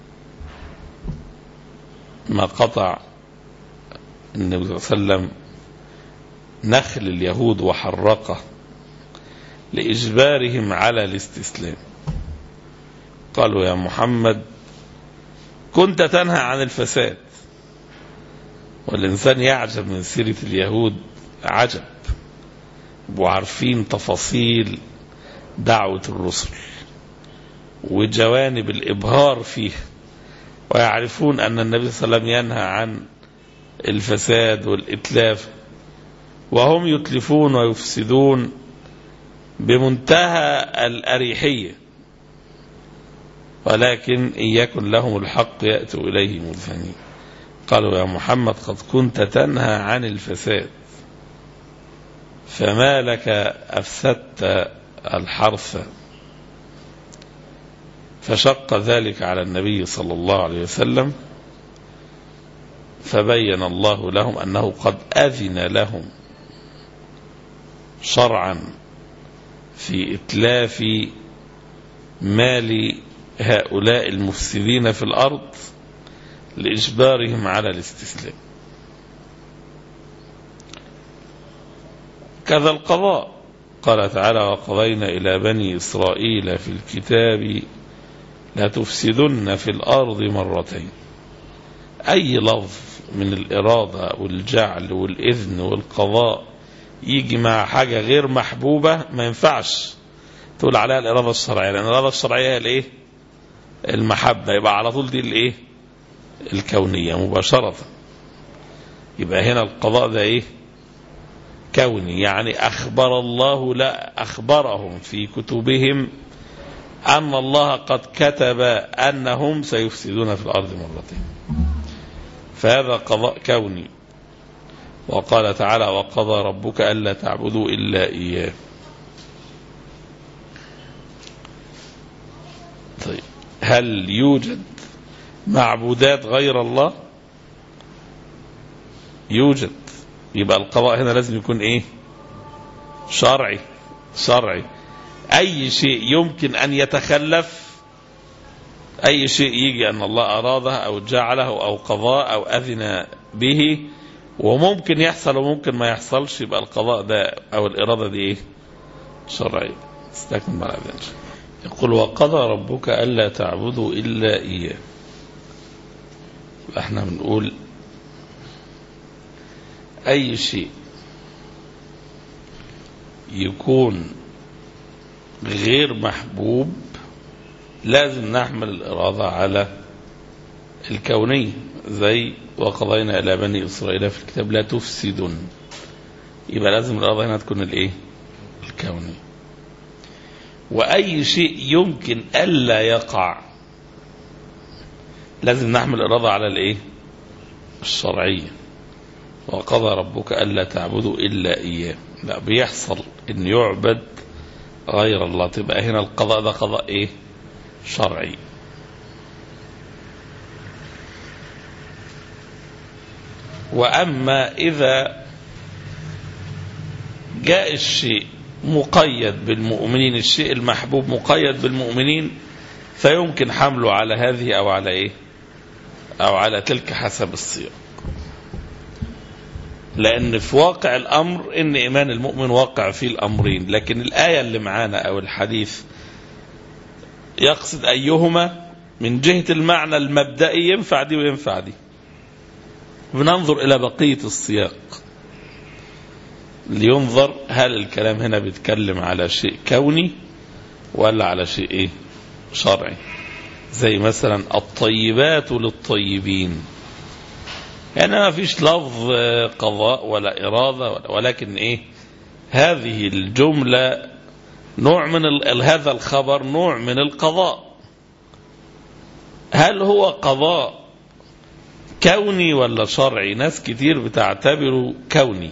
ما قطع النبي صلى الله عليه وسلم نخل اليهود وحرقه لإجبارهم على الاستسلام. قالوا: يا محمد كنت تنهى عن الفساد، والإنسان يعجب من سيرة اليهود عجب، وعارفين تفاصيل دعوة الرسل وجوانب الإبهار فيه، ويعرفون أن النبي صلى الله عليه وسلم ينهى عن الفساد والإتلاف، وهم يتلفون ويفسدون بمنتهى الأريحية، ولكن إن يكن لهم الحق يأتوا إليه مذعنين. قالوا يا محمد قد كنت تنهى عن الفساد فما لك أفسدت الحرث، فشق ذلك على النبي صلى الله عليه وسلم، فبين الله لهم أنه قد أذن لهم شرعا في إتلاف مال هؤلاء المفسدين في الأرض لإجبارهم على الاستسلام. كذا القضاء، قال تعالى وقضينا إلى بني إسرائيل في الكتاب لا تفسدن في الأرض مرتين. أي لفظ من الإرادة والجعل والإذن والقضاء يجي مع حاجة غير محبوبة ما ينفعش تقول عليها الإرادة الشرعية، لأن الإرادة الشرعية هي الإيه؟ المحبة، يبقى على طول دي الإيه؟ الكونية مباشرة. يبقى هنا القضاء ده إيه؟ كوني، يعني أخبر الله لا أخبرهم في كتبهم أن الله قد كتب أنهم سيفسدون في الأرض مرتين، فهذا قضاء كوني. وقال تعالى وقضى ربك ألا تعبدوا إلا إياه. طيب هل يوجد معبودات غير الله؟ يوجد. يبقى القضاء هنا لازم يكون ايه؟ شرعي. شرعي. اي شيء يمكن ان يتخلف، اي شيء يجي ان الله اراده او جعله او قضاء او اذن به وممكن يحصل وممكن ما يحصلش، يبقى القضاء ده او الاراده دي ايه؟ شرعي. استكمل بعد ذلك. يقول وقضى ربك الا تعبدوا الا اياه. احنا بنقول أي شيء يكون غير محبوب لازم نحمل الإرادة على الكونية، زي وقضينا إلى بني إسرائيل في الكتاب لا تفسدن، يبقى لازم الإرادة هنا تكون الإيه؟ الكونية. وأي شيء يمكن ألا يقع لازم نحمل الإرادة على الإيه؟ الشرعية. وقضى ربك ألا تعبدوا إلا إياه. لا بيحصل إن يعبد غير الله، تبقى هنا القضاء ده قضاء إيه؟ شرعي. وأما إذا جاء الشيء مقيد بالمؤمنين، الشيء المحبوب مقيد بالمؤمنين، فيمكن حمله على هذه أو على إيه؟ أو على تلك حسب السياق. لأن في واقع الأمر إن إيمان المؤمن واقع فيه الأمرين، لكن الآية اللي معانا أو الحديث يقصد أيهما من جهة المعنى المبدئي ينفع دي وينفع دي. بننظر إلى بقية السياق لينظر هل الكلام هنا بيتكلم على شيء كوني ولا على شيء إيه؟ شرعي. زي مثلا الطيبات للطيبين، يعني ما فيش لفظ قضاء ولا إرادة ولا، ولكن إيه؟ هذه الجملة نوع من ال... هذا الخبر نوع من القضاء. هل هو قضاء كوني ولا شرعي؟ ناس كتير بتعتبره كوني،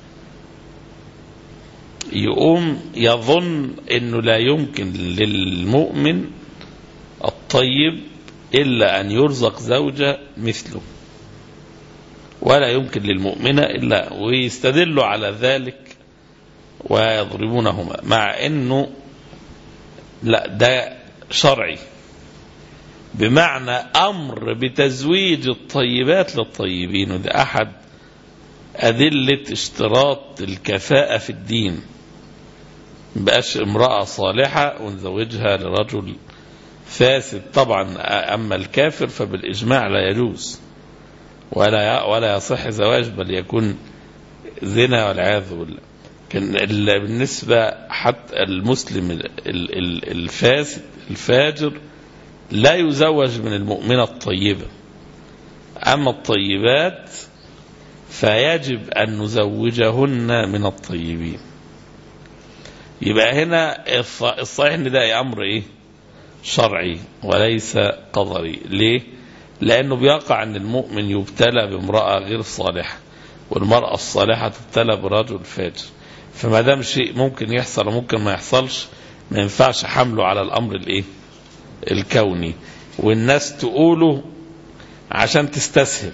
يقوم يظن إنه لا يمكن للمؤمن الطيب إلا أن يرزق زوجة مثله، ولا يمكن للمؤمنة إلا، ويستدلوا على ذلك ويضربونهما، مع أنه لا ده شرعي، بمعنى أمر بتزويج الطيبات للطيبين. وده أحد أدلة اشتراط الكفاءة في الدين. مبقاش امرأة صالحة ونزوجها لرجل فاسد. طبعا أما الكافر فبالإجماع لا يجوز، ولا ولا يصح زواج، بل يكون زنا والعياذ بالله. كان بالنسبة حتى المسلم الفاسد الفاجر لا يزوج من المؤمنة الطيبة، أما الطيبات فيجب أن نزوجهن من الطيبين. يبقى هنا الصحيح ان ده أمر إيه؟ شرعي وليس قدري. ليه؟ لأنه بيقع أن المؤمن يبتلى بامرأة غير صالحة، والمرأة الصالحة تبتلى برجل فاجر، فما دام شيء ممكن يحصل وممكن ما يحصلش، ما ينفعش حمله على الأمر الإيه؟ الكوني، والناس تقوله عشان تستسهل.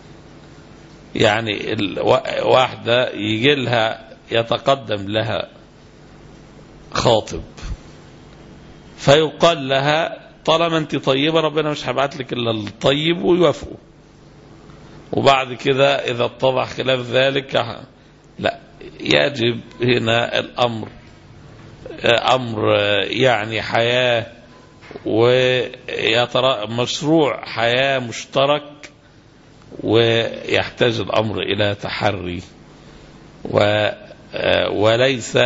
يعني واحدة يجي لها يتقدم لها خاطب فيقال لها طالما انت طيبة ربنا مش هبعت لك الا الطيب، ويوافقوا. وبعد كده اذا اتضح خلاف ذلك لا، يجب هنا الامر امر يعني حياة ومشروع حياة مشترك، ويحتاج الامر الى تحري وليس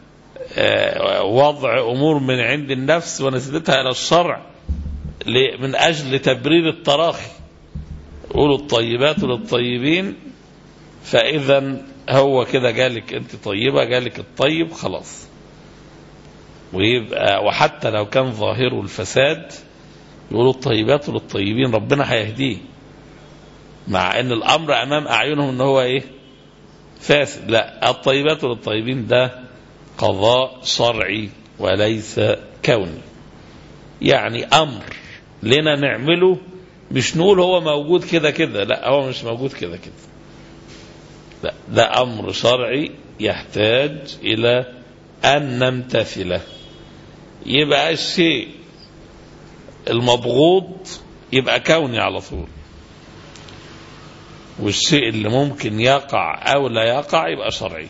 وضع أمور من عند النفس ونسبتها إلى الشرع من أجل تبرير التراخي. قولوا الطيبات للطيبين، فإذا هو كده جالك أنت طيبة، جالك الطيب خلاص. ويبقى وحتى لو كان ظاهره الفساد يقولوا الطيبات للطيبين، ربنا هيهديه، مع أن الأمر أمام أعينهم أنه هو إيه؟ فاسد. لا، الطيبات للطيبين ده قضاء شرعي وليس كوني، يعني أمر لنا نعمله، مش نقول هو موجود كده كده، لا هو مش موجود كده كده، لا ده أمر شرعي يحتاج إلى أن نمتثله. يبقى الشيء المبغوض يبقى كوني على طول، والشيء اللي ممكن يقع أو لا يقع يبقى شرعي.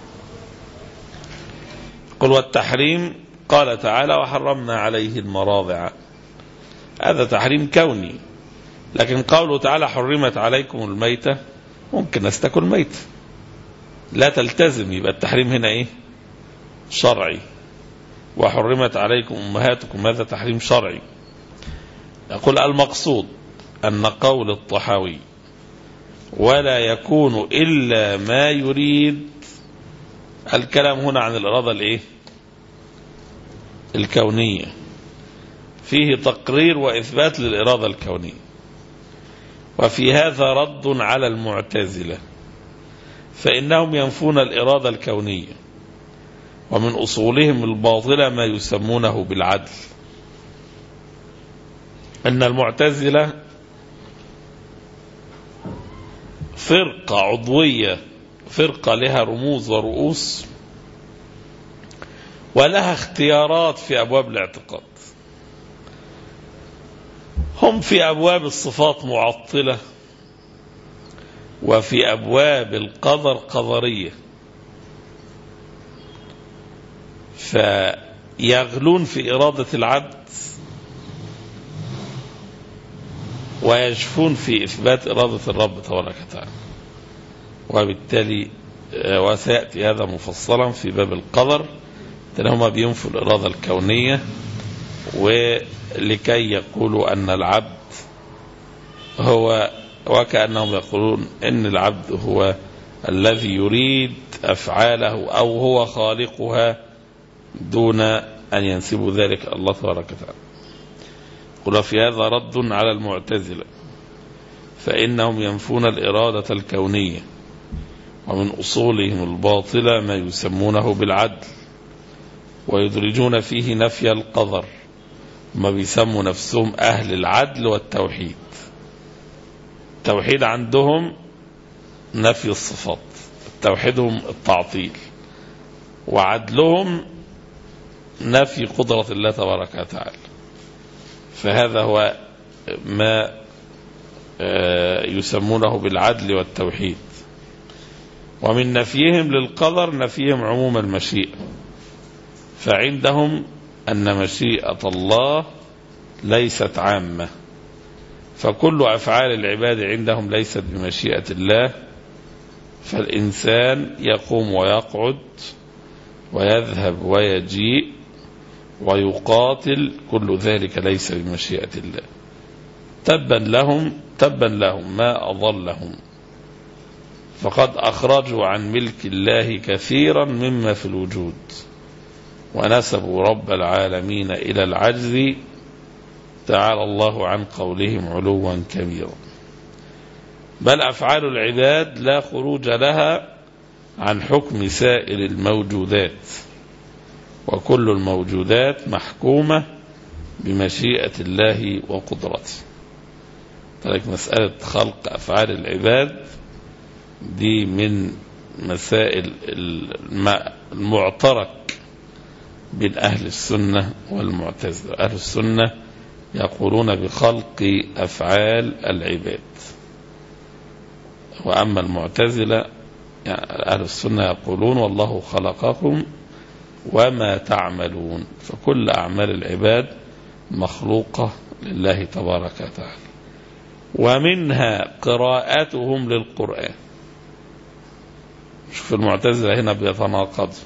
قل والتحريم قال تعالى وحرمنا عليه المراضع، هذا تحريم كوني. لكن قوله تعالى حرمت عليكم الميتة، ممكن ناس تاكل ميتة لا تلتزم، يبقى التحريم هنا ايه؟ شرعي. وحرمت عليكم أمهاتكم، هذا تحريم شرعي. يقول المقصود أن قول الطحاوي ولا يكون إلا ما يريد، الكلام هنا عن الإرادة الايه؟ الكونية، فيه تقرير وإثبات للإرادة الكونية. وفي هذا رد على المعتزلة، فإنهم ينفون الإرادة الكونية، ومن أصولهم الباطلة ما يسمونه بالعدل. أن المعتزلة فرقة عضوية، فرقة لها رموز ورؤوس ولها اختيارات في أبواب الاعتقاد. هم في أبواب الصفات معطلة، وفي أبواب القدر قدرية، فيغلون في إرادة العبد ويجفون في إثبات إرادة الرب تبارك وتعالى. وبالتالي وسيأتي هذا مفصلا في باب القدر، لأنهم بينفوا الإرادة الكونية ولكي يقولوا أن العبد هو، وكأنهم يقولون أن العبد هو الذي يريد أفعاله أو هو خالقها دون أن ينسبوا ذلك الله تبارك وتعالى. قل في هذا رد على المعتزلة، فإنهم ينفون الإرادة الكونية، ومن أصولهم الباطلة ما يسمونه بالعدل، ويدرجون فيه نفي القدر، ما بيسموا نفسهم أهل العدل والتوحيد. التوحيد عندهم نفي الصفات، توحيدهم التعطيل، وعدلهم نفي قدرة الله تبارك وتعالى. فهذا هو ما يسمونه بالعدل والتوحيد. ومن نفيهم للقدر نفيهم عموم المشيئة، فعندهم أن مشيئة الله ليست عامة، فكل أفعال العباد عندهم ليست بمشيئة الله، فالإنسان يقوم ويقعد ويذهب ويجيء ويقاتل، كل ذلك ليس بمشيئة الله. تبا لهم تبا لهم ما أضلهم، فقد أخرجوا عن ملك الله كثيرا مما في الوجود، ونسبوا رب العالمين إلى العجز، تعالى الله عن قولهم علوا كبيرا. بل أفعال العباد لا خروج لها عن حكم سائر الموجودات، وكل الموجودات محكومة بمشيئة الله وقدرته. لذلك مسألة خلق أفعال العباد دي من مسائل المعترك بين أهل السنة والمعتزلة. أهل السنة يقولون بخلق أفعال العباد، وأما المعتزلة يعني أهل السنة يقولون والله خلقكم وما تعملون، فكل أعمال العباد مخلوقة لله تبارك وتعالى. ومنها قراءتهم للقرآن. شوف المعتزلة هنا بيتناقض،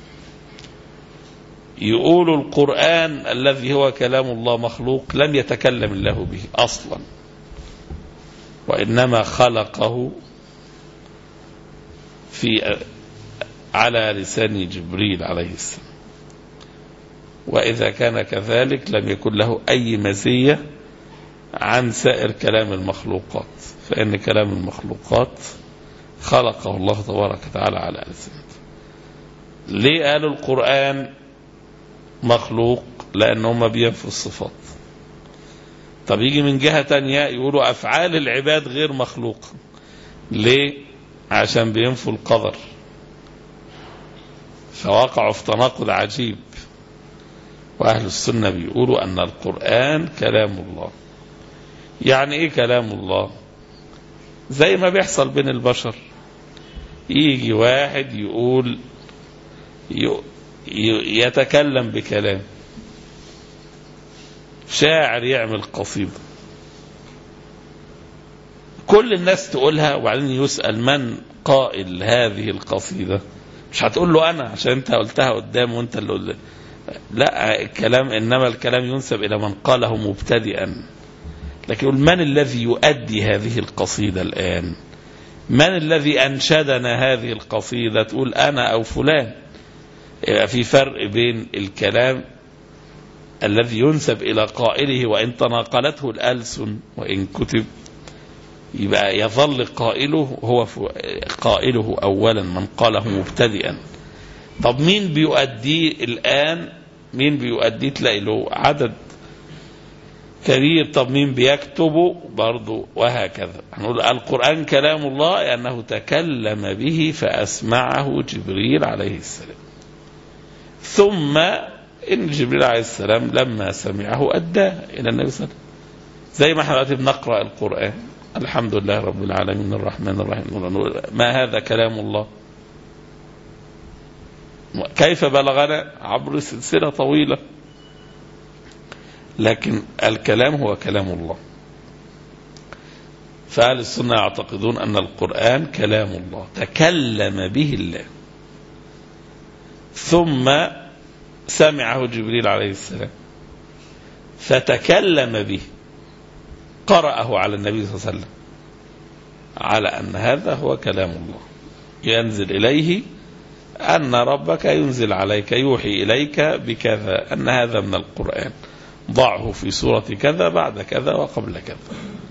يقولوا القرآن الذي هو كلام الله مخلوق لم يتكلم الله به أصلا، وإنما خلقه في على لسان جبريل عليه السلام. وإذا كان كذلك لم يكن له أي مزية عن سائر كلام المخلوقات، فإن كلام المخلوقات خلقه الله تبارك وتعالى على ألسنته. ليه قالوا القرآن مخلوق؟ لأنهم بينفوا الصفات. طب يجي من جهة تانية يقولوا أفعال العباد غير مخلوقة. ليه؟ عشان بينفوا القدر، فوقعوا في تناقض عجيب. وأهل السنة بيقولوا أن القرآن كلام الله. يعني إيه كلام الله؟ زي ما بيحصل بين البشر، يجي واحد يقول يتكلم بكلام، شاعر يعمل قصيدة، كل الناس تقولها، وبعدين يسأل من قائل هذه القصيدة، مش هتقول له أنا عشان أنت قلتها قدام وأنت اللي قلت. لا، الكلام إنما الكلام ينسب إلى من قاله مبتدئا، لكن يقول من الذي يؤدي هذه القصيدة الآن؟ من الذي أنشدنا هذه القصيدة؟ تقول أنا أو فلان. يبقى في فرق بين الكلام الذي ينسب إلى قائله وإن تناقلته الألسن وإن كتب، يبقى يظل قائله هو قائله أولا من قاله مبتدئا. طب مين بيؤديه الآن؟ مين بيؤديه؟ تلاقي له عدد كبير. طب مين بيكتبه؟ برضه وهكذا. هنقول القرآن كلام الله لأنه تكلم به فأسمعه جبريل عليه السلام، ثم إن جبريل عليه السلام لما سمعه أداه إلى النبي صلى الله عليه وسلم. زي ما احنا بنقرأ القرآن، الحمد لله رب العالمين الرحمن الرحيم، ما هذا كلام الله؟ كيف بلغنا؟ عبر سلسلة طويلة، لكن الكلام هو كلام الله. فأهل السنة يعتقدون أن القرآن كلام الله تكلم به الله، ثم سمعه جبريل عليه السلام فتكلم به، قرأه على النبي صلى الله عليه وسلم على أن هذا هو كلام الله، ينزل إليه أن ربك ينزل عليك يوحي إليك بكذا، أن هذا من القرآن، ضعه في سورة كذا بعد كذا وقبل كذا.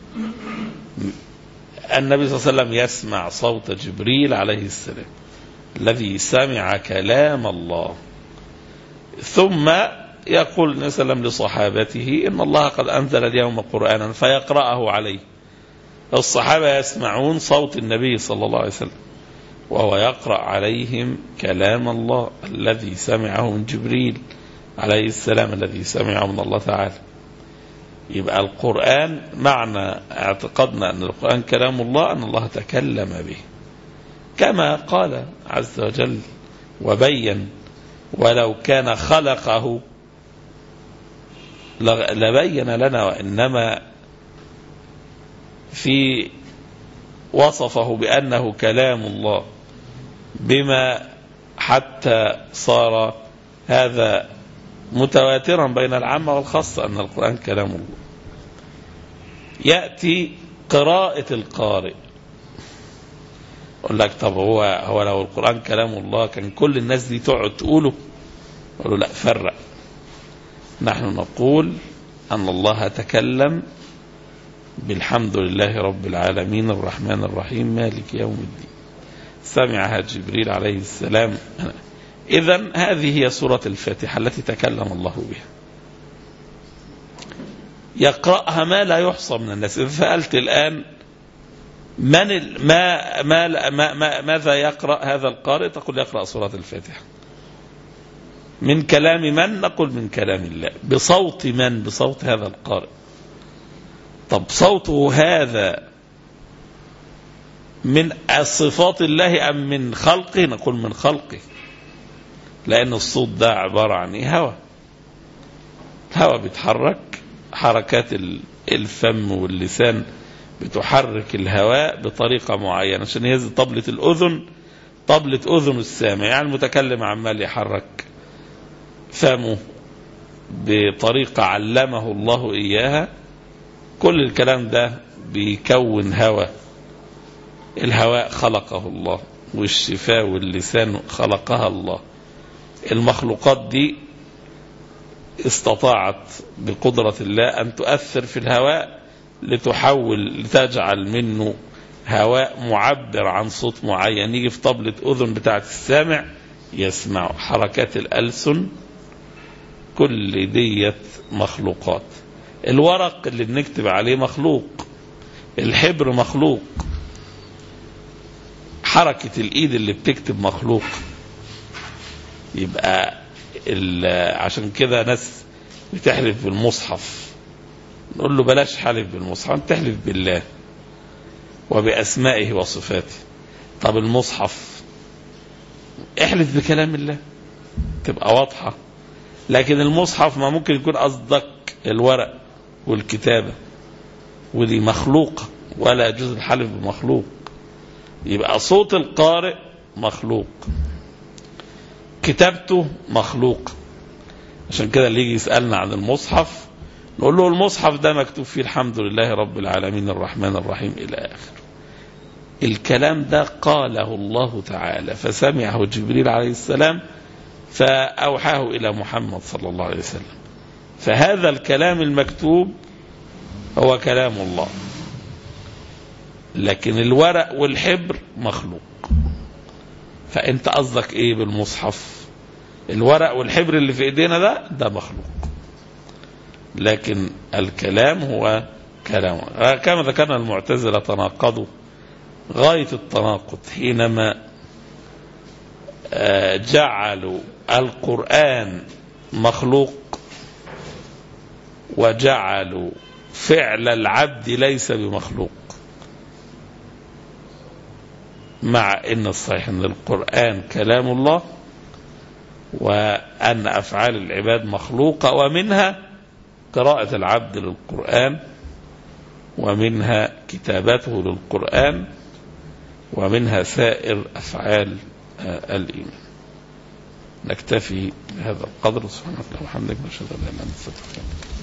النبي صلى الله عليه وسلم يسمع صوت جبريل عليه السلام الذي سمع كلام الله، ثم يقول النبي صلى الله عليه وسلم لصحابته إن الله قد أنزل اليوم قرآنا فيقرأه عليه. الصحابة يسمعون صوت النبي صلى الله عليه وسلم وهو يقرأ عليهم كلام الله الذي سمعه من جبريل عليه السلام الذي سمعه من الله تعالى. يبقى القرآن معنى اعتقادنا أن القرآن كلام الله أن الله تكلم به كما قال عز وجل وبين، ولو كان خلقه لبين لنا، وإنما في وصفه بأنه كلام الله، بما حتى صار هذا متواترا بين العامة والخاصة أن القرآن كلام الله. يأتي قراءة القارئ، أقول لك طب هو هو لو القرآن كلام الله كان كل الناس دي تقعد تقوله؟ أقول له لا، فرق. نحن نقول أن الله تكلم بالحمد لله رب العالمين الرحمن الرحيم مالك يوم الدين، سمعها جبريل عليه السلام. إذن هذه هي سورة الفاتحة التي تكلم الله بها. يقرأها ما لا يحصى من الناس. إذا سألت الآن من ما ما ما ما ماذا يقرأ هذا القارئ؟ تقول يقرأ سورة الفاتحة. من كلام من؟ نقول من كلام الله. بصوت من؟ بصوت هذا القارئ. طب صوته هذا من صفات الله أم من خلقه؟ نقول من خلقه، لأن الصوت ده عبارة عن إيه؟ هوا. هوا بيتحرك، حركات الفم واللسان بتحرك الهواء بطريقة معينة عشان يهز طبلة الأذن، طبلة أذن السامع. يعني المتكلم عمال يحرك فمه بطريقة علمه الله إياها. كل الكلام ده بيكون هواء. الهواء خلقه الله، والشفاء واللسان خلقها الله. المخلوقات دي استطاعت بقدرة الله أن تؤثر في الهواء لتحول لتجعل منه هواء معبر عن صوت معين يجي في طبلة أذن بتاعت السامع يسمع. حركات الألسن كل ديت مخلوقات. الورق اللي بنكتب عليه مخلوق، الحبر مخلوق، حركة الإيد اللي بتكتب مخلوق. يبقى عشان كده ناس بتحلف بالمصحف، نقول له بلاش حلف بالمصحف، تحلف بالله وبأسمائه وصفاته. طب المصحف احلف بكلام الله تبقى واضحة. لكن المصحف ما ممكن يكون قصدك الورق والكتابة، ودي مخلوقة ولا يجوز الحلف بمخلوق. يبقى صوت القارئ مخلوق، كتابته مخلوق. عشان كده اللي يجي يسألنا عن المصحف نقول له المصحف ده مكتوب فيه الحمد لله رب العالمين الرحمن الرحيم إلى آخر. الكلام ده قاله الله تعالى فسمعه جبريل عليه السلام فأوحاه إلى محمد صلى الله عليه وسلم. فهذا الكلام المكتوب هو كلام الله، لكن الورق والحبر مخلوق. فأنت قصدك إيه بالمصحف؟ الورق والحبر اللي في إيدينا ده ده مخلوق، لكن الكلام هو كلام. كما ذكرنا المعتزلة تناقضوا غاية التناقض حينما جعلوا القرآن مخلوق وجعلوا فعل العبد ليس بمخلوق، مع ان الصحيح ان القرآن كلام الله وان افعال العباد مخلوقة، ومنها قراءة العبد للقرآن، ومنها كتابته للقرآن، ومنها سائر افعال الإيمان. نكتفي بهذا القدر. سبحانك اللهم وبحمدك نشهد ان لا اله الا انت نستغفرك.